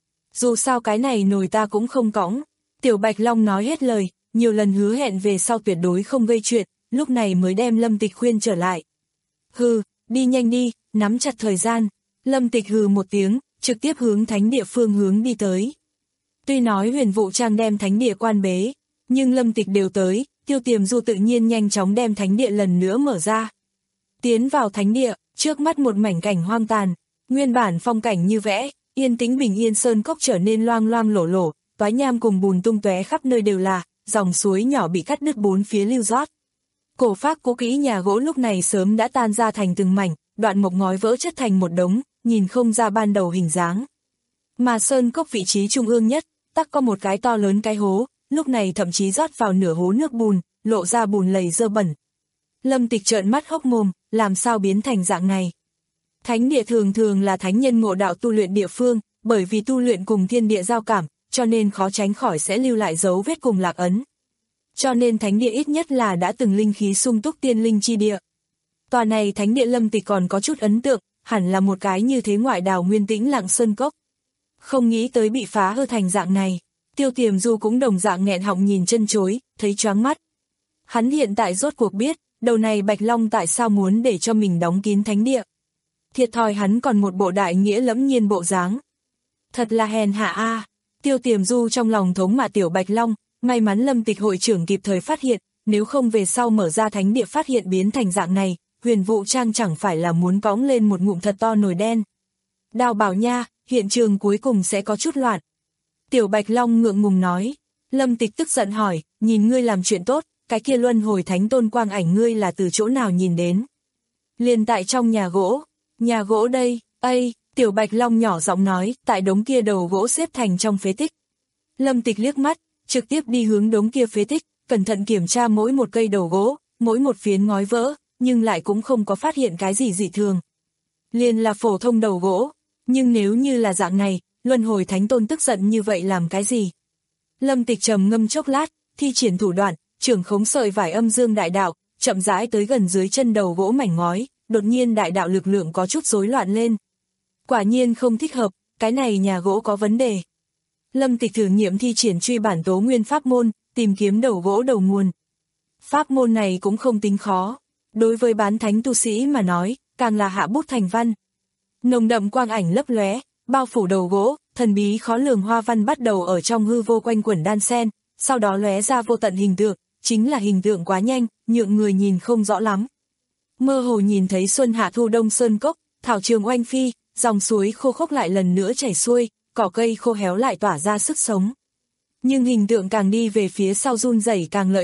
Dù sao cái này nồi ta cũng không cõng. Tiểu Bạch Long nói hết lời, nhiều lần hứa hẹn về sau tuyệt đối không gây chuyện, lúc này mới đem Lâm Tịch khuyên trở lại. Hừ, đi nhanh đi, nắm chặt thời gian. Lâm Tịch hừ một tiếng, trực tiếp hướng thánh địa phương hướng đi tới. Tuy nói huyền vụ trang đem thánh địa quan bế, nhưng Lâm Tịch đều tới, Tiêu Tiềm Du tự nhiên nhanh chóng đem thánh địa lần nữa mở ra. Tiến vào thánh địa, trước mắt một mảnh cảnh hoang tàn, nguyên bản phong cảnh như vẽ, yên tĩnh bình yên sơn cốc trở nên loang loang lổ lổ, toái nham cùng bùn tung tóe khắp nơi đều là, dòng suối nhỏ bị cắt đứt bốn phía lưu rót. Cổ phác cố kỹ nhà gỗ lúc này sớm đã tan ra thành từng mảnh, đoạn mộc ngói vỡ chất thành một đống, nhìn không ra ban đầu hình dáng. Mà sơn cốc vị trí trung ương nhất, tắc có một cái to lớn cái hố, lúc này thậm chí rót vào nửa hố nước bùn, lộ ra bùn lầy dơ bẩn. Lâm Tịch trợn mắt hốc mồm, làm sao biến thành dạng này? Thánh địa thường thường là thánh nhân ngộ đạo tu luyện địa phương, bởi vì tu luyện cùng thiên địa giao cảm, cho nên khó tránh khỏi sẽ lưu lại dấu vết cùng lạc ấn. Cho nên thánh địa ít nhất là đã từng linh khí sung túc tiên linh chi địa. Tòa này thánh địa Lâm Tịch còn có chút ấn tượng, hẳn là một cái như thế ngoại đào nguyên tĩnh lặng sơn cốc. Không nghĩ tới bị phá hư thành dạng này. Tiêu Tiềm Du cũng đồng dạng nghẹn họng nhìn chân chối, thấy choáng mắt. Hắn hiện tại rốt cuộc biết, đầu này Bạch Long tại sao muốn để cho mình đóng kín thánh địa. Thiệt thòi hắn còn một bộ đại nghĩa lẫm nhiên bộ dáng. Thật là hèn hạ a. Tiêu Tiềm Du trong lòng thống mạ tiểu Bạch Long, may mắn Lâm Tịch hội trưởng kịp thời phát hiện, nếu không về sau mở ra thánh địa phát hiện biến thành dạng này, huyền vụ trang chẳng phải là muốn cõng lên một ngụm thật to nồi đen. Đào bảo nha, hiện trường cuối cùng sẽ có chút loạn. Tiểu Bạch Long ngượng ngùng nói. Lâm Tịch tức giận hỏi, nhìn ngươi làm chuyện tốt, cái kia luân hồi thánh tôn quang ảnh ngươi là từ chỗ nào nhìn đến? Liền tại trong nhà gỗ. Nhà gỗ đây, ây, Tiểu Bạch Long nhỏ giọng nói, tại đống kia đầu gỗ xếp thành trong phế tích. Lâm Tịch liếc mắt, trực tiếp đi hướng đống kia phế tích, cẩn thận kiểm tra mỗi một cây đầu gỗ, mỗi một phiến ngói vỡ, nhưng lại cũng không có phát hiện cái gì dị thường. Liền là phổ thông đầu gỗ, nhưng nếu như là dạng này, luân hồi thánh tôn tức giận như vậy làm cái gì? Lâm Tịch trầm ngâm chốc lát, thi triển thủ đoạn, trưởng khống sợi vải âm dương đại đạo, chậm rãi tới gần dưới chân đầu gỗ mảnh ngói, đột nhiên đại đạo lực lượng có chút rối loạn lên. Quả nhiên không thích hợp, cái này nhà gỗ có vấn đề. Lâm Tịch thử nghiệm thi triển truy bản tố nguyên pháp môn, tìm kiếm đầu gỗ đầu nguồn. Pháp môn này cũng không tính khó, đối với bán thánh tu sĩ mà nói, càng là hạ bút thành văn. Nồng đậm quang ảnh lấp lóe, bao phủ đầu gỗ, thần bí khó lường hoa văn bắt đầu ở trong hư vô quanh quẩn đan sen, sau đó lóe ra vô tận hình tượng, chính là hình tượng quá nhanh, nhượng người nhìn không rõ lắm. Mơ hồ nhìn thấy xuân hạ thu đông sơn cốc, thảo trường oanh phi, dòng suối khô khốc lại lần nữa chảy xuôi, cỏ cây khô héo lại tỏa ra sức sống. Nhưng hình tượng càng đi về phía sau run rẩy càng lợi hại,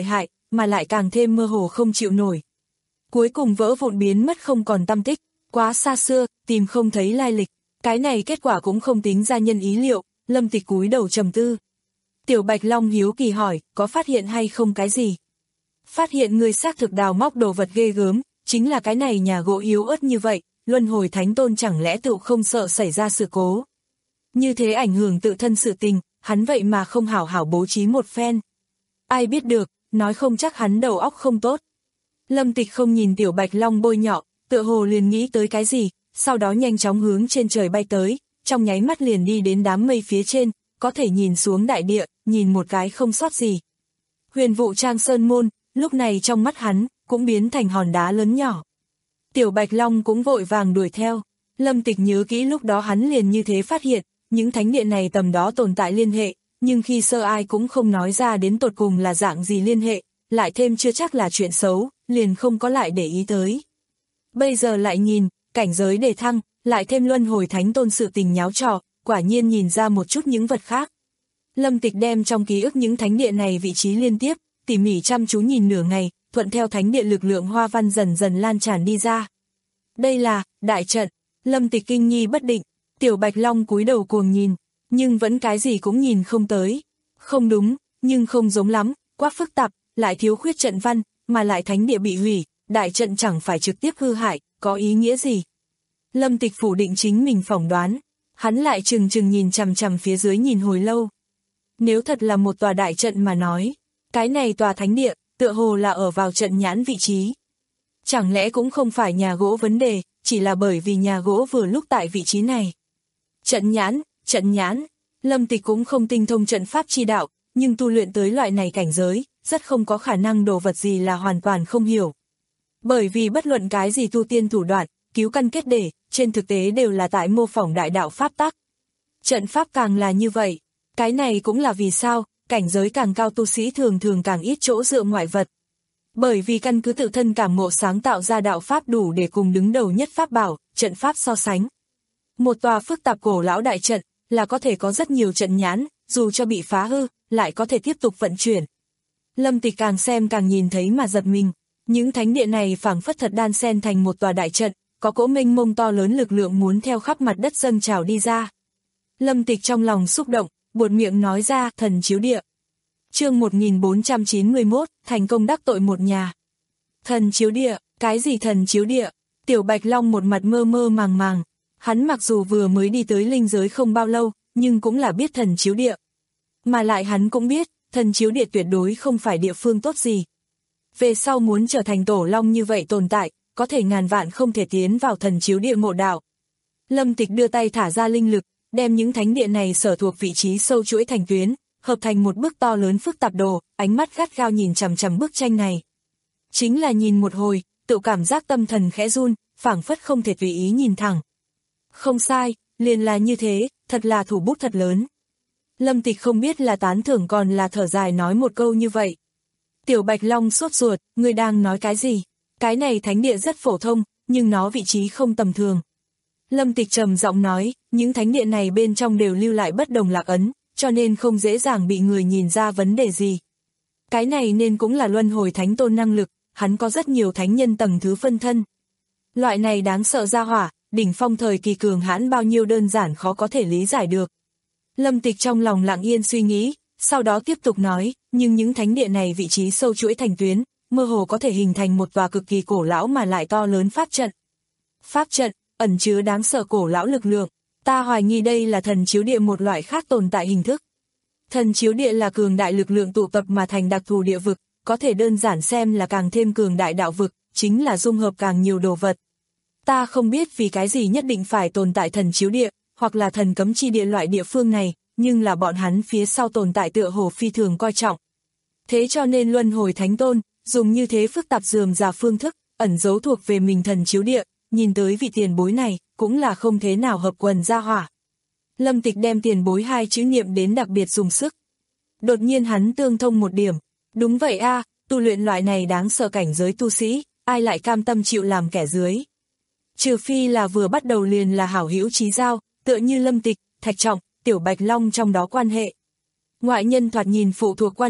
mà lại càng thêm mơ hồ không chịu nổi. Cuối cùng vỡ vụn biến mất không còn tăm tích, quá xa xưa, tìm không thấy lai lịch. Cái này kết quả cũng không tính ra nhân ý liệu, Lâm Tịch cúi đầu trầm tư. Tiểu Bạch Long hiếu kỳ hỏi, có phát hiện hay không cái gì? Phát hiện người xác thực đào móc đồ vật ghê gớm, chính là cái này nhà gỗ yếu ớt như vậy, luân hồi thánh tôn chẳng lẽ tự không sợ xảy ra sự cố. Như thế ảnh hưởng tự thân sự tình, hắn vậy mà không hảo hảo bố trí một phen. Ai biết được, nói không chắc hắn đầu óc không tốt. Lâm Tịch không nhìn Tiểu Bạch Long bôi nhọ, tựa hồ liền nghĩ tới cái gì, sau đó nhanh chóng hướng trên trời bay tới, trong nháy mắt liền đi đến đám mây phía trên, có thể nhìn xuống đại địa, nhìn một cái không sót gì. Huyền Vụ Trang Sơn Môn, lúc này trong mắt hắn, cũng biến thành hòn đá lớn nhỏ. Tiểu Bạch Long cũng vội vàng đuổi theo, Lâm Tịch nhớ kỹ lúc đó hắn liền như thế phát hiện, những thánh địa này tầm đó tồn tại liên hệ, nhưng khi sơ ai cũng không nói ra đến tột cùng là dạng gì liên hệ, lại thêm chưa chắc là chuyện xấu, liền không có lại để ý tới. Bây giờ lại nhìn, cảnh giới đề thăng, lại thêm luân hồi thánh tôn sự tình nháo trò, quả nhiên nhìn ra một chút những vật khác. Lâm Tịch đem trong ký ức những thánh địa này vị trí liên tiếp, tỉ mỉ chăm chú nhìn nửa ngày, thuận theo thánh địa lực lượng hoa văn dần dần lan tràn đi ra. Đây là, đại trận, Lâm Tịch kinh nghi bất định, Tiểu Bạch Long cúi đầu cuồng nhìn, nhưng vẫn cái gì cũng nhìn không tới. Không đúng, nhưng không giống lắm, quá phức tạp, lại thiếu khuyết trận văn, mà lại thánh địa bị hủy, đại trận chẳng phải trực tiếp hư hại, có ý nghĩa gì. Lâm Tịch phủ định chính mình phỏng đoán, hắn lại chừng chừng nhìn chằm chằm phía dưới nhìn hồi lâu. Nếu thật là một tòa đại trận mà nói, cái này tòa thánh địa, tựa hồ là ở vào trận nhãn vị trí. Chẳng lẽ cũng không phải nhà gỗ vấn đề, chỉ là bởi vì nhà gỗ vừa lúc tại vị trí này. Trận nhãn, trận nhãn, Lâm Tịch cũng không tinh thông trận pháp chi đạo, nhưng tu luyện tới loại này cảnh giới, rất không có khả năng đồ vật gì là hoàn toàn không hiểu. Bởi vì bất luận cái gì tu tiên thủ đoạn, cứu căn kết để, trên thực tế đều là tại mô phỏng đại đạo pháp tắc. Trận pháp càng là như vậy, cái này cũng là vì sao, cảnh giới càng cao tu sĩ thường thường càng ít chỗ dựa ngoại vật. Bởi vì căn cứ tự thân cảm ngộ sáng tạo ra đạo pháp đủ để cùng đứng đầu nhất pháp bảo, trận pháp so sánh. Một tòa phức tạp cổ lão đại trận, là có thể có rất nhiều trận nhãn, dù cho bị phá hư, lại có thể tiếp tục vận chuyển. Lâm Tịch càng xem càng nhìn thấy mà giật mình, những thánh địa này phảng phất thật đan xen thành một tòa đại trận, có cỗ mênh mông to lớn lực lượng muốn theo khắp mặt đất dâng trào đi ra. Lâm Tịch trong lòng xúc động, buột miệng nói ra, thần chiếu địa. Chương một nghìn bốn trăm chín mươi mốt, thành công đắc tội một nhà. Thần chiếu địa, cái gì thần chiếu địa? Tiểu Bạch Long một mặt mơ mơ màng màng, hắn mặc dù vừa mới đi tới linh giới không bao lâu, nhưng cũng là biết thần chiếu địa. Mà lại hắn cũng biết, thần chiếu địa tuyệt đối không phải địa phương tốt gì. Về sau muốn trở thành tổ long như vậy tồn tại, có thể ngàn vạn không thể tiến vào thần chiếu địa mộ đạo. Lâm Tịch đưa tay thả ra linh lực, đem những thánh địa này sở thuộc vị trí sâu chuỗi thành tuyến, hợp thành một bức to lớn phức tạp đồ, ánh mắt gắt gao nhìn chằm chằm bức tranh này. Chính là nhìn một hồi, tự cảm giác tâm thần khẽ run, phảng phất không thể tùy ý nhìn thẳng. Không sai, liền là như thế, thật là thủ bút thật lớn. Lâm Tịch không biết là tán thưởng còn là thở dài nói một câu như vậy. Tiểu Bạch Long sốt ruột, ngươi đang nói cái gì? Cái này thánh địa rất phổ thông, nhưng nó vị trí không tầm thường. Lâm Tịch trầm giọng nói, những thánh địa này bên trong đều lưu lại bất đồng lạc ấn, cho nên không dễ dàng bị người nhìn ra vấn đề gì. Cái này nên cũng là luân hồi thánh tôn năng lực, hắn có rất nhiều thánh nhân tầng thứ phân thân. Loại này đáng sợ ra hỏa, đỉnh phong thời kỳ cường hãn bao nhiêu đơn giản khó có thể lý giải được. Lâm Tịch trong lòng lặng yên suy nghĩ, sau đó tiếp tục nói, nhưng những thánh địa này vị trí sâu chuỗi thành tuyến, mơ hồ có thể hình thành một tòa cực kỳ cổ lão mà lại to lớn pháp trận. Pháp trận, ẩn chứa đáng sợ cổ lão lực lượng, ta hoài nghi đây là thần chiếu địa một loại khác tồn tại hình thức. Thần chiếu địa là cường đại lực lượng tụ tập mà thành đặc thù địa vực, có thể đơn giản xem là càng thêm cường đại đạo vực, chính là dung hợp càng nhiều đồ vật. Ta không biết vì cái gì nhất định phải tồn tại thần chiếu địa, hoặc là thần cấm chi địa loại địa phương này, nhưng là bọn hắn phía sau tồn tại tựa hồ phi thường coi trọng. Thế cho nên luân hồi thánh tôn, dùng như thế phức tạp dườm già phương thức, ẩn giấu thuộc về mình thần chiếu địa, nhìn tới vị tiền bối này, cũng là không thế nào hợp quần ra hỏa. Lâm Tịch đem tiền bối hai chữ niệm đến đặc biệt dùng sức. Đột nhiên hắn tương thông một điểm. Đúng vậy a, tu luyện loại này đáng sợ cảnh giới tu sĩ, ai lại cam tâm chịu làm kẻ dưới. Trừ phi là vừa bắt đầu liền là hảo hữu chí giao, tựa như Lâm Tịch, Thạch Trọng, Tiểu Bạch Long trong đó quan hệ. Ngoại nhân thoạt nhìn phụ thuộc quan hệ,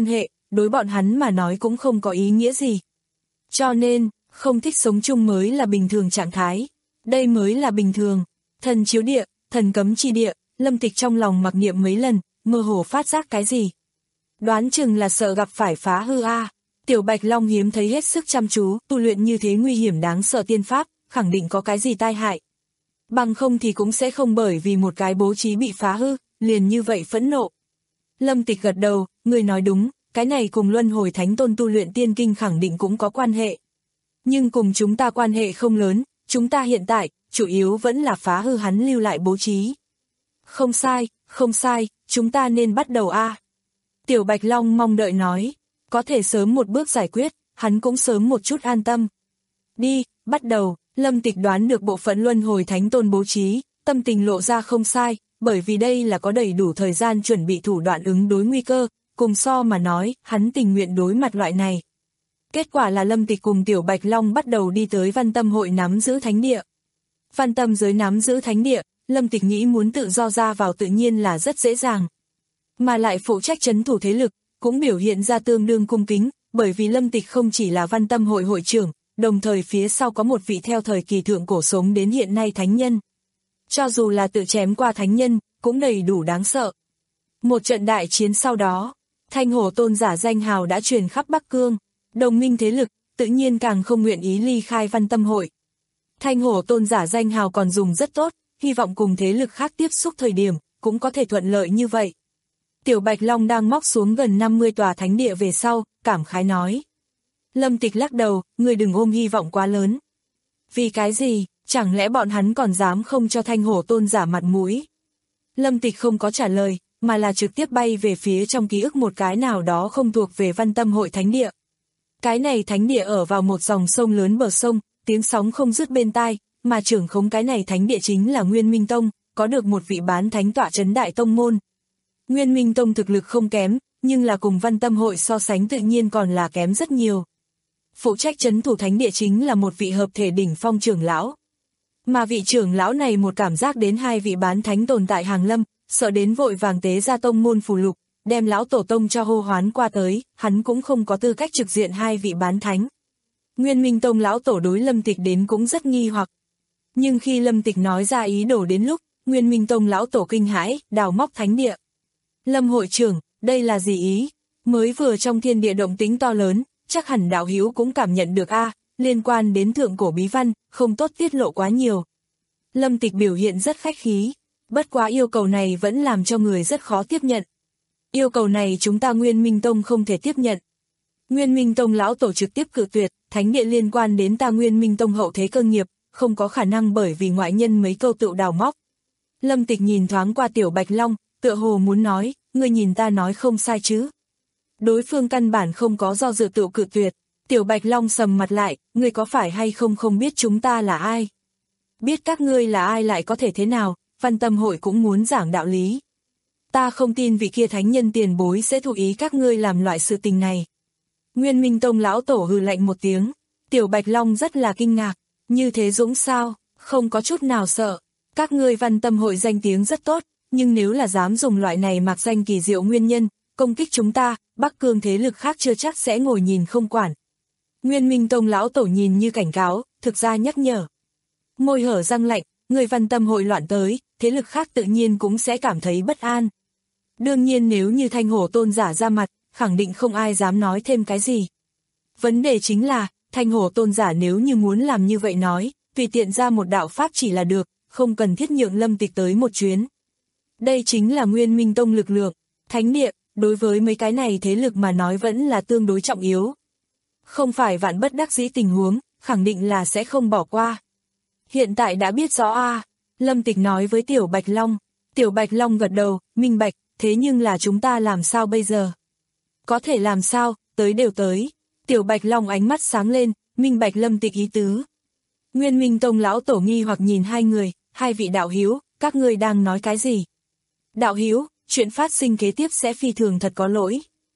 đối bọn hắn mà nói cũng không có ý nghĩa gì. Cho nên, không thích sống chung mới là bình thường trạng thái. Đây mới là bình thường. Thần chiếu địa, thần cấm chi địa, Lâm Tịch trong lòng mặc niệm mấy lần, mơ hồ phát giác cái gì. Đoán chừng là sợ gặp phải phá hư a. Tiểu Bạch Long hiếm thấy hết sức chăm chú, tu luyện như thế nguy hiểm đáng sợ tiên pháp, khẳng định có cái gì tai hại. Bằng không thì cũng sẽ không bởi vì một cái bố trí bị phá hư, liền như vậy phẫn nộ. Lâm Tịch gật đầu, người nói đúng, cái này cùng Luân Hồi Thánh Tôn tu luyện tiên kinh khẳng định cũng có quan hệ. Nhưng cùng chúng ta quan hệ không lớn, chúng ta hiện tại, chủ yếu vẫn là phá hư hắn lưu lại bố trí. Không sai, không sai, chúng ta nên bắt đầu a. Tiểu Bạch Long mong đợi nói, có thể sớm một bước giải quyết, hắn cũng sớm một chút an tâm. Đi, bắt đầu, Lâm Tịch đoán được bộ phận Luân Hồi Thánh Tôn bố trí, tâm tình lộ ra không sai, bởi vì đây là có đầy đủ thời gian chuẩn bị thủ đoạn ứng đối nguy cơ, cùng so mà nói, hắn tình nguyện đối mặt loại này. Kết quả là Lâm Tịch cùng Tiểu Bạch Long bắt đầu đi tới Văn Tâm hội nắm giữ thánh địa. Văn Tâm giới nắm giữ thánh địa, Lâm Tịch nghĩ muốn tự do ra vào tự nhiên là rất dễ dàng. Mà lại phụ trách trấn thủ thế lực, cũng biểu hiện ra tương đương cung kính, bởi vì Lâm Tịch không chỉ là Văn Tâm hội hội trưởng, đồng thời phía sau có một vị theo thời kỳ thượng cổ sống đến hiện nay thánh nhân. Cho dù là tự chém qua thánh nhân, cũng đầy đủ đáng sợ. Một trận đại chiến sau đó, Thanh Hổ Tôn giả danh hào đã truyền khắp Bắc Cương, đồng minh thế lực, tự nhiên càng không nguyện ý ly khai Văn Tâm hội. Thanh Hổ Tôn giả danh hào còn dùng rất tốt, hy vọng cùng thế lực khác tiếp xúc thời điểm, cũng có thể thuận lợi như vậy. Tiểu Bạch Long đang móc xuống gần năm mươi tòa thánh địa về sau, cảm khái nói. Lâm Tịch lắc đầu, người đừng ôm hy vọng quá lớn. Vì cái gì, chẳng lẽ bọn hắn còn dám không cho Thanh Hổ Tôn giả mặt mũi? Lâm Tịch không có trả lời, mà là trực tiếp bay về phía trong ký ức một cái nào đó không thuộc về Văn Tâm hội thánh địa. Cái này thánh địa ở vào một dòng sông lớn bờ sông, tiếng sóng không dứt bên tai, mà trưởng khống cái này thánh địa chính là Nguyên Minh Tông, có được một vị bán thánh tọa trấn đại tông môn. Nguyên Minh Tông thực lực không kém, nhưng là cùng Văn Tâm hội so sánh tự nhiên còn là kém rất nhiều. Phụ trách trấn thủ thánh địa chính là một vị hợp thể đỉnh phong trưởng lão. Mà vị trưởng lão này một cảm giác đến hai vị bán thánh tồn tại hàng lâm, sợ đến vội vàng tế ra tông môn phù lục, đem lão tổ tông cho hô hoán qua tới, hắn cũng không có tư cách trực diện hai vị bán thánh. Nguyên Minh Tông lão tổ đối Lâm Tịch đến cũng rất nghi hoặc. Nhưng khi Lâm Tịch nói ra ý đồ đến lúc, Nguyên Minh Tông lão tổ kinh hãi, đào móc thánh địa. Lâm hội trưởng, đây là gì ý? Mới vừa trong thiên địa động tính to lớn, chắc hẳn đạo hữu cũng cảm nhận được a, liên quan đến thượng cổ bí văn, không tốt tiết lộ quá nhiều. Lâm Tịch biểu hiện rất khách khí, bất quá yêu cầu này vẫn làm cho người rất khó tiếp nhận. Yêu cầu này chúng ta Nguyên Minh Tông không thể tiếp nhận. Nguyên Minh Tông lão tổ trực tiếp cự tuyệt, thánh địa liên quan đến ta Nguyên Minh Tông hậu thế cơ nghiệp, không có khả năng bởi vì ngoại nhân mấy câu tự đào móc. Lâm Tịch nhìn thoáng qua Tiểu Bạch Long, tựa hồ muốn nói, ngươi nhìn ta nói không sai chứ. Đối phương căn bản không có do dự tự cự tuyệt, Tiểu Bạch Long sầm mặt lại, ngươi có phải hay không không biết chúng ta là ai? Biết các ngươi là ai lại có thể thế nào, Văn Tâm hội cũng muốn giảng đạo lý. Ta không tin vị kia thánh nhân tiền bối sẽ thụ ý các ngươi làm loại sự tình này. Nguyên Minh Tông lão tổ hừ lạnh một tiếng, Tiểu Bạch Long rất là kinh ngạc, như thế dũng sao, không có chút nào sợ. Các ngươi Văn Tâm hội danh tiếng rất tốt, nhưng nếu là dám dùng loại này mặc danh kỳ diệu nguyên nhân, công kích chúng ta, Bắc Cương thế lực khác chưa chắc sẽ ngồi nhìn không quản. Nguyên Minh Tông lão tổ nhìn như cảnh cáo, thực ra nhắc nhở. Môi hở răng lạnh, người Văn Tâm hội loạn tới, thế lực khác tự nhiên cũng sẽ cảm thấy bất an. Đương nhiên nếu như Thanh Hổ Tôn giả ra mặt, khẳng định không ai dám nói thêm cái gì. Vấn đề chính là, Thanh Hổ Tôn giả nếu như muốn làm như vậy nói, tùy tiện ra một đạo pháp chỉ là được, không cần thiết nhượng Lâm Tịch tới một chuyến. Đây chính là Nguyên Minh Tông lực lượng, thánh địa, đối với mấy cái này thế lực mà nói vẫn là tương đối trọng yếu. Không phải vạn bất đắc dĩ tình huống, khẳng định là sẽ không bỏ qua. Hiện tại đã biết rõ a, à, Lâm Tịch nói với Tiểu Bạch Long. Tiểu Bạch Long gật đầu, minh bạch, thế nhưng là chúng ta làm sao bây giờ? Có thể làm sao, tới đều tới. Tiểu Bạch Long ánh mắt sáng lên, minh bạch Lâm Tịch ý tứ. Nguyên Minh Tông lão tổ nghi hoặc nhìn hai người, hai vị đạo hữu, các ngươi đang nói cái gì? Đạo hữu, chuyện phát sinh kế tiếp sẽ phi thường thật có lỗi.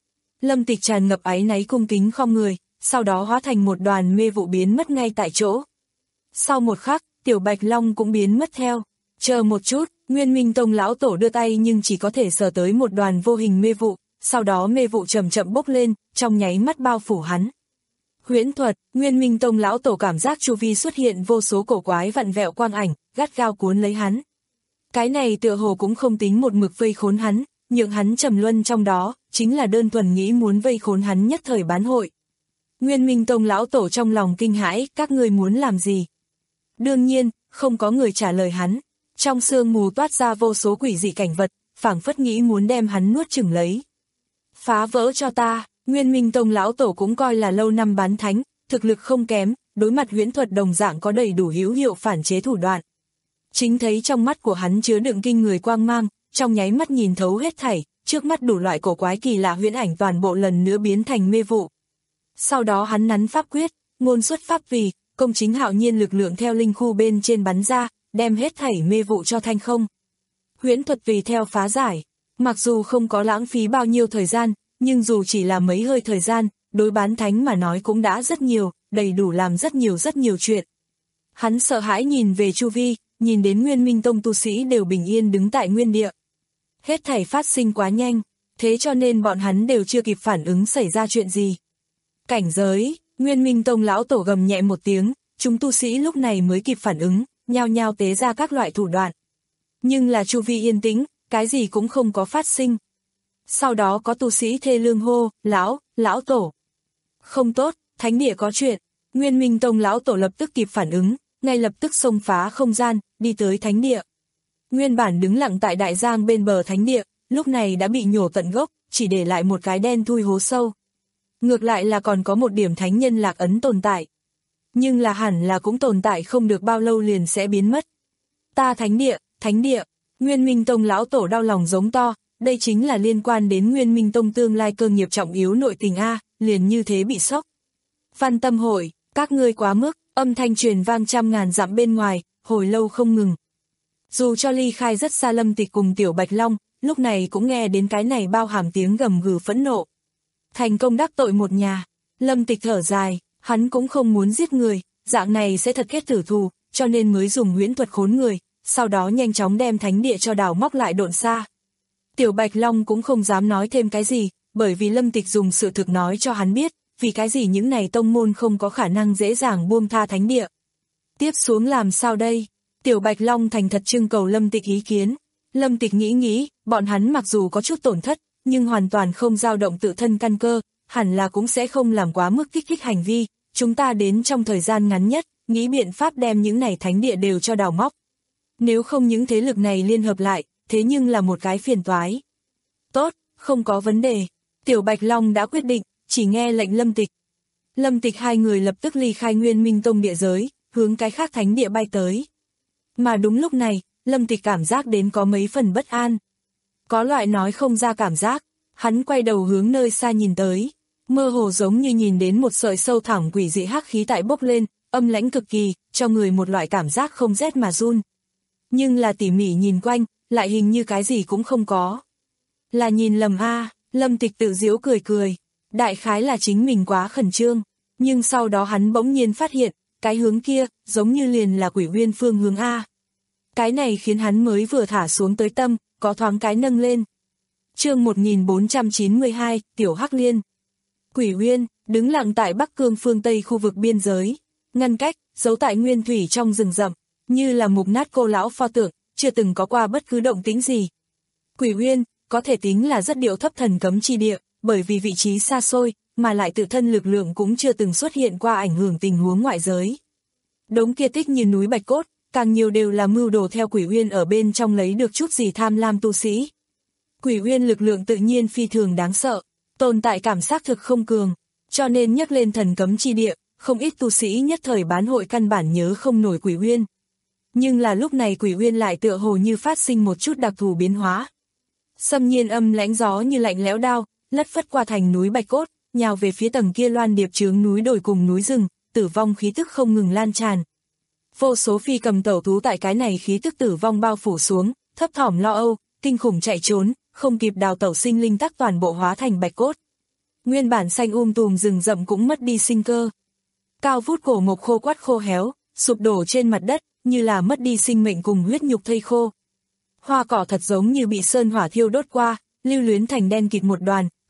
Lâm Tịch tràn ngập áy náy cung kính khom người, sau đó hóa thành một đoàn mê vụ biến mất ngay tại chỗ. Sau một khắc, Tiểu Bạch Long cũng biến mất theo. Chờ một chút, Nguyên Minh Tông lão tổ đưa tay nhưng chỉ có thể sờ tới một đoàn vô hình mê vụ, sau đó mê vụ chậm chậm bốc lên, trong nháy mắt bao phủ hắn. Huyễn thuật, Nguyên Minh Tông lão tổ cảm giác chu vi xuất hiện vô số cổ quái vặn vẹo quang ảnh, gắt gao cuốn lấy hắn. Cái này tựa hồ cũng không tính một mực vây khốn hắn, nhượng hắn trầm luân trong đó, chính là đơn thuần nghĩ muốn vây khốn hắn nhất thời bán hội. Nguyên Minh Tông lão tổ trong lòng kinh hãi, các ngươi muốn làm gì? Đương nhiên, không có người trả lời hắn. Trong sương mù toát ra vô số quỷ dị cảnh vật, phảng phất nghĩ muốn đem hắn nuốt chửng lấy. Phá vỡ cho ta, Nguyên Minh Tông lão tổ cũng coi là lâu năm bán thánh, thực lực không kém, đối mặt huyễn thuật đồng dạng có đầy đủ hữu hiệu phản chế thủ đoạn. Chính thấy trong mắt của hắn chứa đựng kinh người quang mang, trong nháy mắt nhìn thấu hết thảy, trước mắt đủ loại cổ quái kỳ lạ huyễn ảnh toàn bộ lần nữa biến thành mê vụ. Sau đó hắn nắn pháp quyết, ngôn xuất pháp vì, công chính hạo nhiên lực lượng theo linh khu bên trên bắn ra, đem hết thảy mê vụ cho thanh không. Huyễn thuật vì theo phá giải, mặc dù không có lãng phí bao nhiêu thời gian, nhưng dù chỉ là mấy hơi thời gian, đối bán thánh mà nói cũng đã rất nhiều, đầy đủ làm rất nhiều rất nhiều chuyện. Hắn sợ hãi nhìn về chu vi, nhìn đến Nguyên Minh Tông tu sĩ đều bình yên đứng tại nguyên địa. Hết thảy phát sinh quá nhanh, thế cho nên bọn hắn đều chưa kịp phản ứng xảy ra chuyện gì. Cảnh giới, Nguyên Minh Tông lão tổ gầm nhẹ một tiếng, chúng tu sĩ lúc này mới kịp phản ứng, nhao nhao tế ra các loại thủ đoạn. Nhưng là chu vi yên tĩnh, cái gì cũng không có phát sinh. Sau đó có tu sĩ thê lương hô, lão, lão tổ. Không tốt, thánh địa có chuyện. Nguyên Minh Tông lão tổ lập tức kịp phản ứng, ngay lập tức xông phá không gian, đi tới thánh địa. Nguyên bản đứng lặng tại đại giang bên bờ thánh địa, lúc này đã bị nhổ tận gốc, chỉ để lại một cái đen thui hố sâu. Ngược lại là còn có một điểm thánh nhân lạc ấn tồn tại. Nhưng là hẳn là cũng tồn tại không được bao lâu liền sẽ biến mất. Ta thánh địa, thánh địa, Nguyên Minh Tông lão tổ đau lòng giống to, đây chính là liên quan đến Nguyên Minh Tông tương lai cơ nghiệp trọng yếu nội tình A, liền như thế bị sốc. Văn Tâm hội, các ngươi quá mức, âm thanh truyền vang trăm ngàn dặm bên ngoài, hồi lâu không ngừng. Dù cho ly khai rất xa Lâm Tịch cùng Tiểu Bạch Long, lúc này cũng nghe đến cái này bao hàm tiếng gầm gừ phẫn nộ. Thành công đắc tội một nhà, Lâm Tịch thở dài, hắn cũng không muốn giết người, dạng này sẽ thật kết tử thù, cho nên mới dùng huyễn thuật khốn người, sau đó nhanh chóng đem thánh địa cho đào móc lại độn xa. Tiểu Bạch Long cũng không dám nói thêm cái gì, bởi vì Lâm Tịch dùng sự thực nói cho hắn biết, vì cái gì những này tông môn không có khả năng dễ dàng buông tha thánh địa. Tiếp xuống làm sao đây? Tiểu Bạch Long thành thật trưng cầu Lâm Tịch ý kiến. Lâm Tịch nghĩ nghĩ, bọn hắn mặc dù có chút tổn thất, nhưng hoàn toàn không dao động tự thân căn cơ, hẳn là cũng sẽ không làm quá mức kích thích hành vi, chúng ta đến trong thời gian ngắn nhất, nghĩ biện pháp đem những này thánh địa đều cho đào móc. Nếu không những thế lực này liên hợp lại, thế nhưng là một cái phiền toái. Tốt, không có vấn đề. Tiểu Bạch Long đã quyết định, chỉ nghe lệnh Lâm Tịch. Lâm Tịch hai người lập tức ly khai Nguyên Minh Tông địa giới, hướng cái khác thánh địa bay tới. Mà đúng lúc này, Lâm Tịch cảm giác đến có mấy phần bất an. Có loại nói không ra cảm giác, hắn quay đầu hướng nơi xa nhìn tới, mơ hồ giống như nhìn đến một sợi sâu thẳm quỷ dị hắc khí tại bốc lên, âm lãnh cực kỳ, cho người một loại cảm giác không rét mà run. Nhưng là tỉ mỉ nhìn quanh, lại hình như cái gì cũng không có. Là nhìn lầm a, Lâm Tịch tự giễu cười cười, đại khái là chính mình quá khẩn trương, nhưng sau đó hắn bỗng nhiên phát hiện, cái hướng kia, giống như liền là Quỷ Uyên phương hướng A. Cái này khiến hắn mới vừa thả xuống tới tâm, có thoáng cái nâng lên. Chương một nghìn bốn trăm chín mươi hai, Tiểu Hắc Liên. Quỷ Uyên, đứng lặng tại Bắc Cương phương Tây khu vực biên giới, ngăn cách, giấu tại nguyên thủy trong rừng rậm, như là mục nát cô lão pho tượng, chưa từng có qua bất cứ động tĩnh gì. Quỷ Uyên, có thể tính là rất điệu thấp thần cấm chi địa, bởi vì vị trí xa xôi, mà lại tự thân lực lượng cũng chưa từng xuất hiện qua ảnh hưởng tình huống ngoại giới. Đống kia tích như núi bạch cốt, càng nhiều đều là mưu đồ theo Quỷ Uyên ở bên trong lấy được chút gì tham lam tu sĩ. Quỷ Uyên lực lượng tự nhiên phi thường đáng sợ, tồn tại cảm giác thực không cường, cho nên nhắc lên thần cấm chi địa, không ít tu sĩ nhất thời bán hội căn bản nhớ không nổi Quỷ Uyên. Nhưng là lúc này Quỷ Uyên lại tựa hồ như phát sinh một chút đặc thù biến hóa. Xâm nhiên âm lãnh gió như lạnh lẽo đao, lất phất qua thành núi bạch cốt, nhào về phía tầng kia loan điệp chướng núi đồi cùng núi rừng, tử vong khí tức không ngừng lan tràn. Vô số phi cầm tẩu thú tại cái này khí tức tử vong bao phủ xuống, thấp thỏm lo âu, kinh khủng chạy trốn, không kịp đào tẩu sinh linh tắc toàn bộ hóa thành bạch cốt. Nguyên bản xanh um tùm rừng rậm cũng mất đi sinh cơ. Cao vút cổ mộc khô quắt khô héo, sụp đổ trên mặt đất, như là mất đi sinh mệnh cùng huyết nhục thây khô. Hoa cỏ thật giống như bị sơn hỏa thiêu đốt qua, lưu luyến thành đen kịt một đoàn,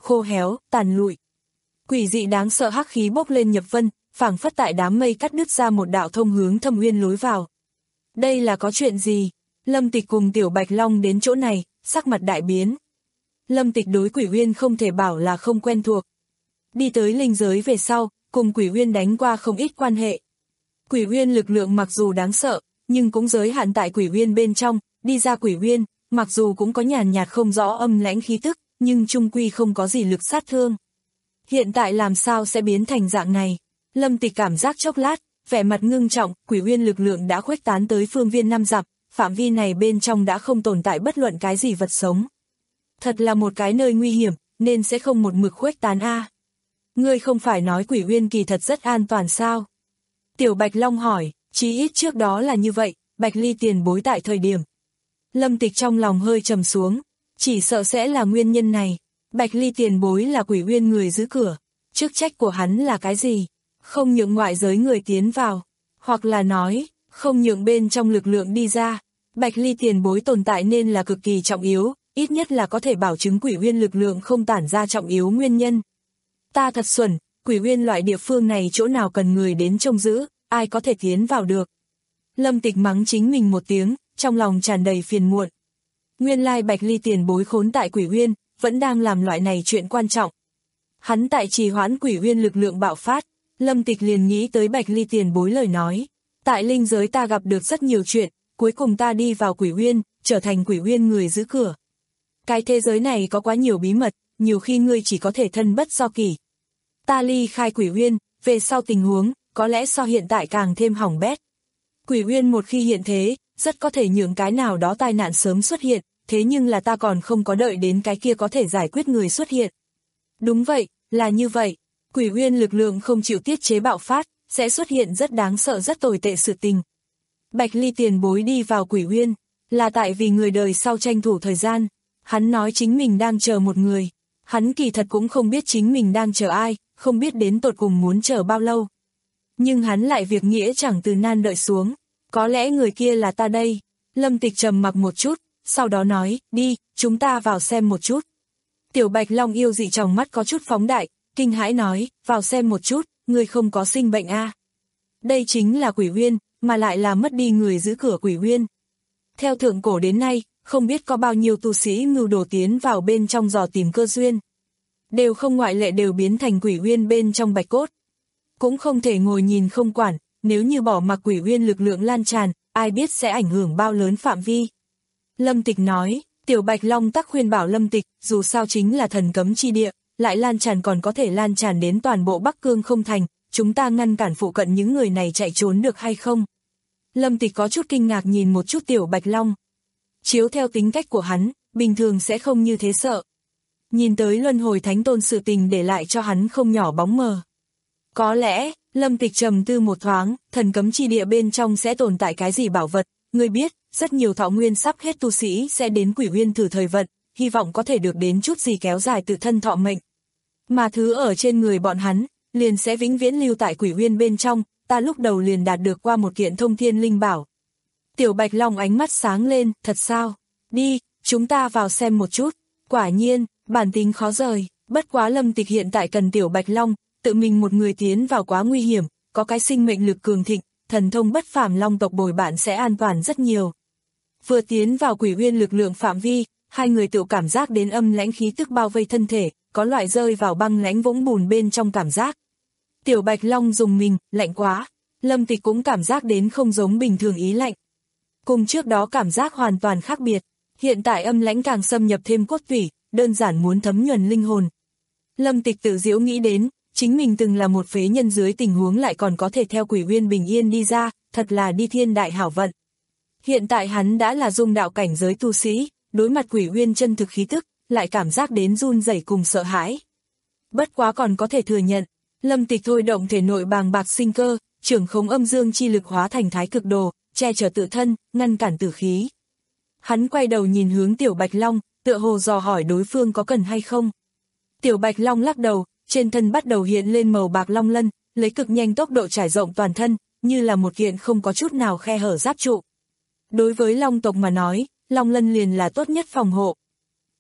khô héo, tàn lụi. Quỷ dị đáng sợ hắc khí bốc lên nhập vân, phảng phất tại đám mây cắt đứt ra một đạo thông hướng thâm uyên lối vào. Đây là có chuyện gì? Lâm Tịch cùng Tiểu Bạch Long đến chỗ này, sắc mặt đại biến. Lâm Tịch đối Quỷ Uyên không thể bảo là không quen thuộc. Đi tới linh giới về sau, cùng Quỷ Uyên đánh qua không ít quan hệ. Quỷ Uyên lực lượng mặc dù đáng sợ, nhưng cũng giới hạn tại Quỷ Uyên bên trong, đi ra Quỷ Uyên, mặc dù cũng có nhàn nhạt không rõ âm lãnh khí tức, nhưng chung quy không có gì lực sát thương. Hiện tại làm sao sẽ biến thành dạng này? Lâm Tịch cảm giác chốc lát, vẻ mặt ngưng trọng, Quỷ Uyên lực lượng đã khuếch tán tới phương viên năm dặm, phạm vi này bên trong đã không tồn tại bất luận cái gì vật sống. Thật là một cái nơi nguy hiểm, nên sẽ không một mực khuếch tán a. Ngươi không phải nói Quỷ Uyên kỳ thật rất an toàn sao? Tiểu Bạch Long hỏi, chí ít trước đó là như vậy, Bạch Ly tiền bối tại thời điểm. Lâm Tịch trong lòng hơi trầm xuống, chỉ sợ sẽ là nguyên nhân này. Bạch Ly tiền bối là Quỷ Uyên người giữ cửa, chức trách của hắn là cái gì? Không nhượng ngoại giới người tiến vào, hoặc là nói, không nhượng bên trong lực lượng đi ra. Bạch Ly tiền bối tồn tại nên là cực kỳ trọng yếu, ít nhất là có thể bảo chứng Quỷ Uyên lực lượng không tản ra trọng yếu nguyên nhân. Ta thật xuẩn, Quỷ Uyên loại địa phương này chỗ nào cần người đến trông giữ, ai có thể tiến vào được. Lâm Tịch mắng chính mình một tiếng, trong lòng tràn đầy phiền muộn. Nguyên lai Bạch Ly tiền bối khốn tại Quỷ Uyên, vẫn đang làm loại này chuyện quan trọng. Hắn tại trì hoãn Quỷ Uyên lực lượng bạo phát, Lâm Tịch liền nghĩ tới Bạch Ly tiền bối lời nói. Tại linh giới ta gặp được rất nhiều chuyện, cuối cùng ta đi vào Quỷ Uyên, trở thành Quỷ Uyên người giữ cửa. Cái thế giới này có quá nhiều bí mật, nhiều khi ngươi chỉ có thể thân bất do kỷ. Ta ly khai Quỷ Uyên, về sau tình huống, có lẽ so hiện tại càng thêm hỏng bét. Quỷ Uyên một khi hiện thế, rất có thể nhường cái nào đó tai nạn sớm xuất hiện, thế nhưng là ta còn không có đợi đến cái kia có thể giải quyết người xuất hiện. Đúng vậy, là như vậy. Quỷ Uyên lực lượng không chịu tiết chế bạo phát, sẽ xuất hiện rất đáng sợ rất tồi tệ sự tình. Bạch Ly tiền bối đi vào Quỷ Uyên, là tại vì người đời sau tranh thủ thời gian. Hắn nói chính mình đang chờ một người. Hắn kỳ thật cũng không biết chính mình đang chờ ai, không biết đến tột cùng muốn chờ bao lâu. Nhưng hắn lại việc nghĩa chẳng từ nan đợi xuống. Có lẽ người kia là ta đây. Lâm Tịch trầm mặc một chút, sau đó nói, đi, chúng ta vào xem một chút. Tiểu Bạch Long yêu dị trong mắt có chút phóng đại, kinh hãi nói, vào xem một chút, người không có sinh bệnh a. À. Đây chính là Quỷ Uyên, mà lại là mất đi người giữ cửa Quỷ Uyên. Theo thượng cổ đến nay, không biết có bao nhiêu tu sĩ mưu đồ tiến vào bên trong dò tìm cơ duyên. Đều không ngoại lệ đều biến thành Quỷ Uyên bên trong bạch cốt. Cũng không thể ngồi nhìn không quản, nếu như bỏ mặc Quỷ Uyên lực lượng lan tràn, ai biết sẽ ảnh hưởng bao lớn phạm vi. Lâm Tịch nói, Tiểu Bạch Long tắc khuyên bảo Lâm Tịch, dù sao chính là thần cấm chi địa, lại lan tràn còn có thể lan tràn đến toàn bộ Bắc Cương không thành, chúng ta ngăn cản phụ cận những người này chạy trốn được hay không? Lâm Tịch có chút kinh ngạc nhìn một chút Tiểu Bạch Long. Chiếu theo tính cách của hắn, bình thường sẽ không như thế sợ. Nhìn tới luân hồi thánh tôn sự tình để lại cho hắn không nhỏ bóng mờ. Có lẽ, Lâm Tịch trầm tư một thoáng, thần cấm chi địa bên trong sẽ tồn tại cái gì bảo vật, ngươi biết, rất nhiều thọ nguyên sắp hết tu sĩ sẽ đến Quỷ Uyên thử thời vận, hy vọng có thể được đến chút gì kéo dài tự thân thọ mệnh. Mà thứ ở trên người bọn hắn, liền sẽ vĩnh viễn lưu tại Quỷ Uyên bên trong, ta lúc đầu liền đạt được qua một kiện thông thiên linh bảo. Tiểu Bạch Long ánh mắt sáng lên, thật sao? Đi, chúng ta vào xem một chút. Quả nhiên, bản tính khó rời, bất quá Lâm Tịch hiện tại cần Tiểu Bạch Long, tự mình một người tiến vào quá nguy hiểm, có cái sinh mệnh lực cường thịnh, thần thông bất phàm long tộc bồi bạn sẽ an toàn rất nhiều. Vừa tiến vào Quỷ Uyên lực lượng phạm vi, hai người tự cảm giác đến âm lãnh khí tức bao vây thân thể, có loại rơi vào băng lãnh vũng bùn bên trong cảm giác. Tiểu Bạch Long dùng mình, lạnh quá. Lâm Tịch cũng cảm giác đến không giống bình thường ý lạnh. Cùng trước đó cảm giác hoàn toàn khác biệt. Hiện tại âm lãnh càng xâm nhập thêm cốt tủy, đơn giản muốn thấm nhuần linh hồn. Lâm Tịch tự giễu nghĩ đến, chính mình từng là một phế nhân dưới tình huống lại còn có thể theo Quỷ Uyên bình yên đi ra, thật là đi thiên đại hảo vận. Hiện tại hắn đã là dung đạo cảnh giới tu sĩ, đối mặt Quỷ Uyên chân thực khí tức, lại cảm giác đến run rẩy cùng sợ hãi. Bất quá còn có thể thừa nhận, Lâm Tịch thôi động thể nội bàng bạc sinh cơ, trưởng khống âm dương chi lực hóa thành thái cực đồ, che chở tự thân, ngăn cản tử khí. Hắn quay đầu nhìn hướng Tiểu Bạch Long, tựa hồ dò hỏi đối phương có cần hay không. Tiểu Bạch Long lắc đầu, trên thân bắt đầu hiện lên màu bạc long lân, lấy cực nhanh tốc độ trải rộng toàn thân, như là một kiện không có chút nào khe hở giáp trụ. Đối với long tộc mà nói, long lân liền là tốt nhất phòng hộ.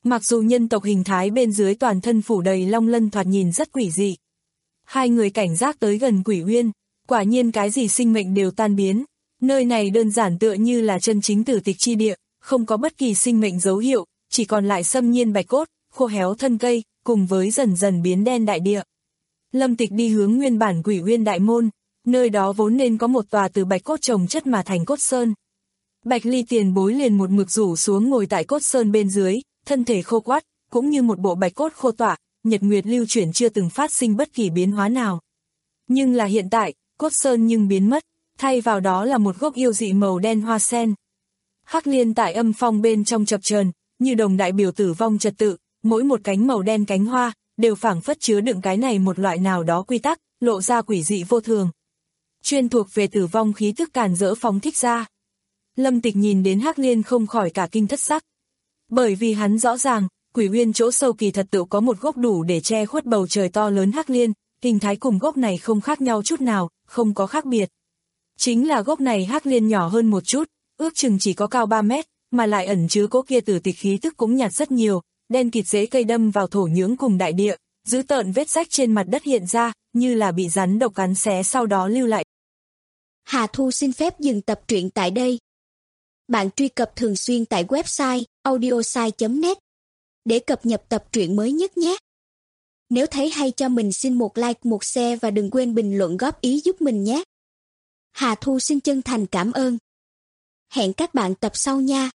Mặc dù nhân tộc hình thái bên dưới toàn thân phủ đầy long lân thoạt nhìn rất quỷ dị. Hai người cảnh giác tới gần Quỷ Uyên, quả nhiên cái gì sinh mệnh đều tan biến. Nơi này đơn giản tựa như là chân chính tử tịch chi địa, không có bất kỳ sinh mệnh dấu hiệu, chỉ còn lại xâm nhiên bạch cốt, khô héo thân cây, cùng với dần dần biến đen đại địa. Lâm Tịch đi hướng nguyên bản Quỷ Uyên đại môn, nơi đó vốn nên có một tòa từ bạch cốt chồng chất mà thành cốt sơn. Bạch Ly tiền bối liền một mực rủ xuống ngồi tại cốt sơn bên dưới, thân thể khô quắt, cũng như một bộ bạch cốt khô tỏa, nhật nguyệt lưu chuyển chưa từng phát sinh bất kỳ biến hóa nào. Nhưng là hiện tại, cốt sơn nhưng biến mất, thay vào đó là một gốc yêu dị màu đen hoa sen. Hắc liên tại âm phong bên trong chập chờn, như đồng đại biểu tử vong trật tự, mỗi một cánh màu đen cánh hoa, đều phảng phất chứa đựng cái này một loại nào đó quy tắc, lộ ra quỷ dị vô thường. Chuyên thuộc về tử vong khí tức càn rỡ phóng thích ra. Lâm Tịch nhìn đến Hắc liên không khỏi cả kinh thất sắc. Bởi vì hắn rõ ràng, Quỷ Uyên chỗ sâu kỳ thật tự có một gốc đủ để che khuất bầu trời to lớn Hắc liên, hình thái cùng gốc này không khác nhau chút nào, không có khác biệt. Chính là gốc này Hắc liên nhỏ hơn một chút, ước chừng chỉ có cao ba mét, mà lại ẩn chứa cố kia tử tịch khí tức cũng nhạt rất nhiều, đen kịt rễ cây đâm vào thổ nhưỡng cùng đại địa, dữ tợn vết rách trên mặt đất hiện ra, như là bị rắn độc cắn xé sau đó lưu lại. Hà Thu xin phép dừng tập truyện tại đây. Bạn truy cập thường xuyên tại website audiosai chấm net để cập nhật tập truyện mới nhất nhé. Nếu thấy hay cho mình xin một like, một share và đừng quên bình luận góp ý giúp mình nhé. Hà Thu xin chân thành cảm ơn. Hẹn các bạn tập sau nha.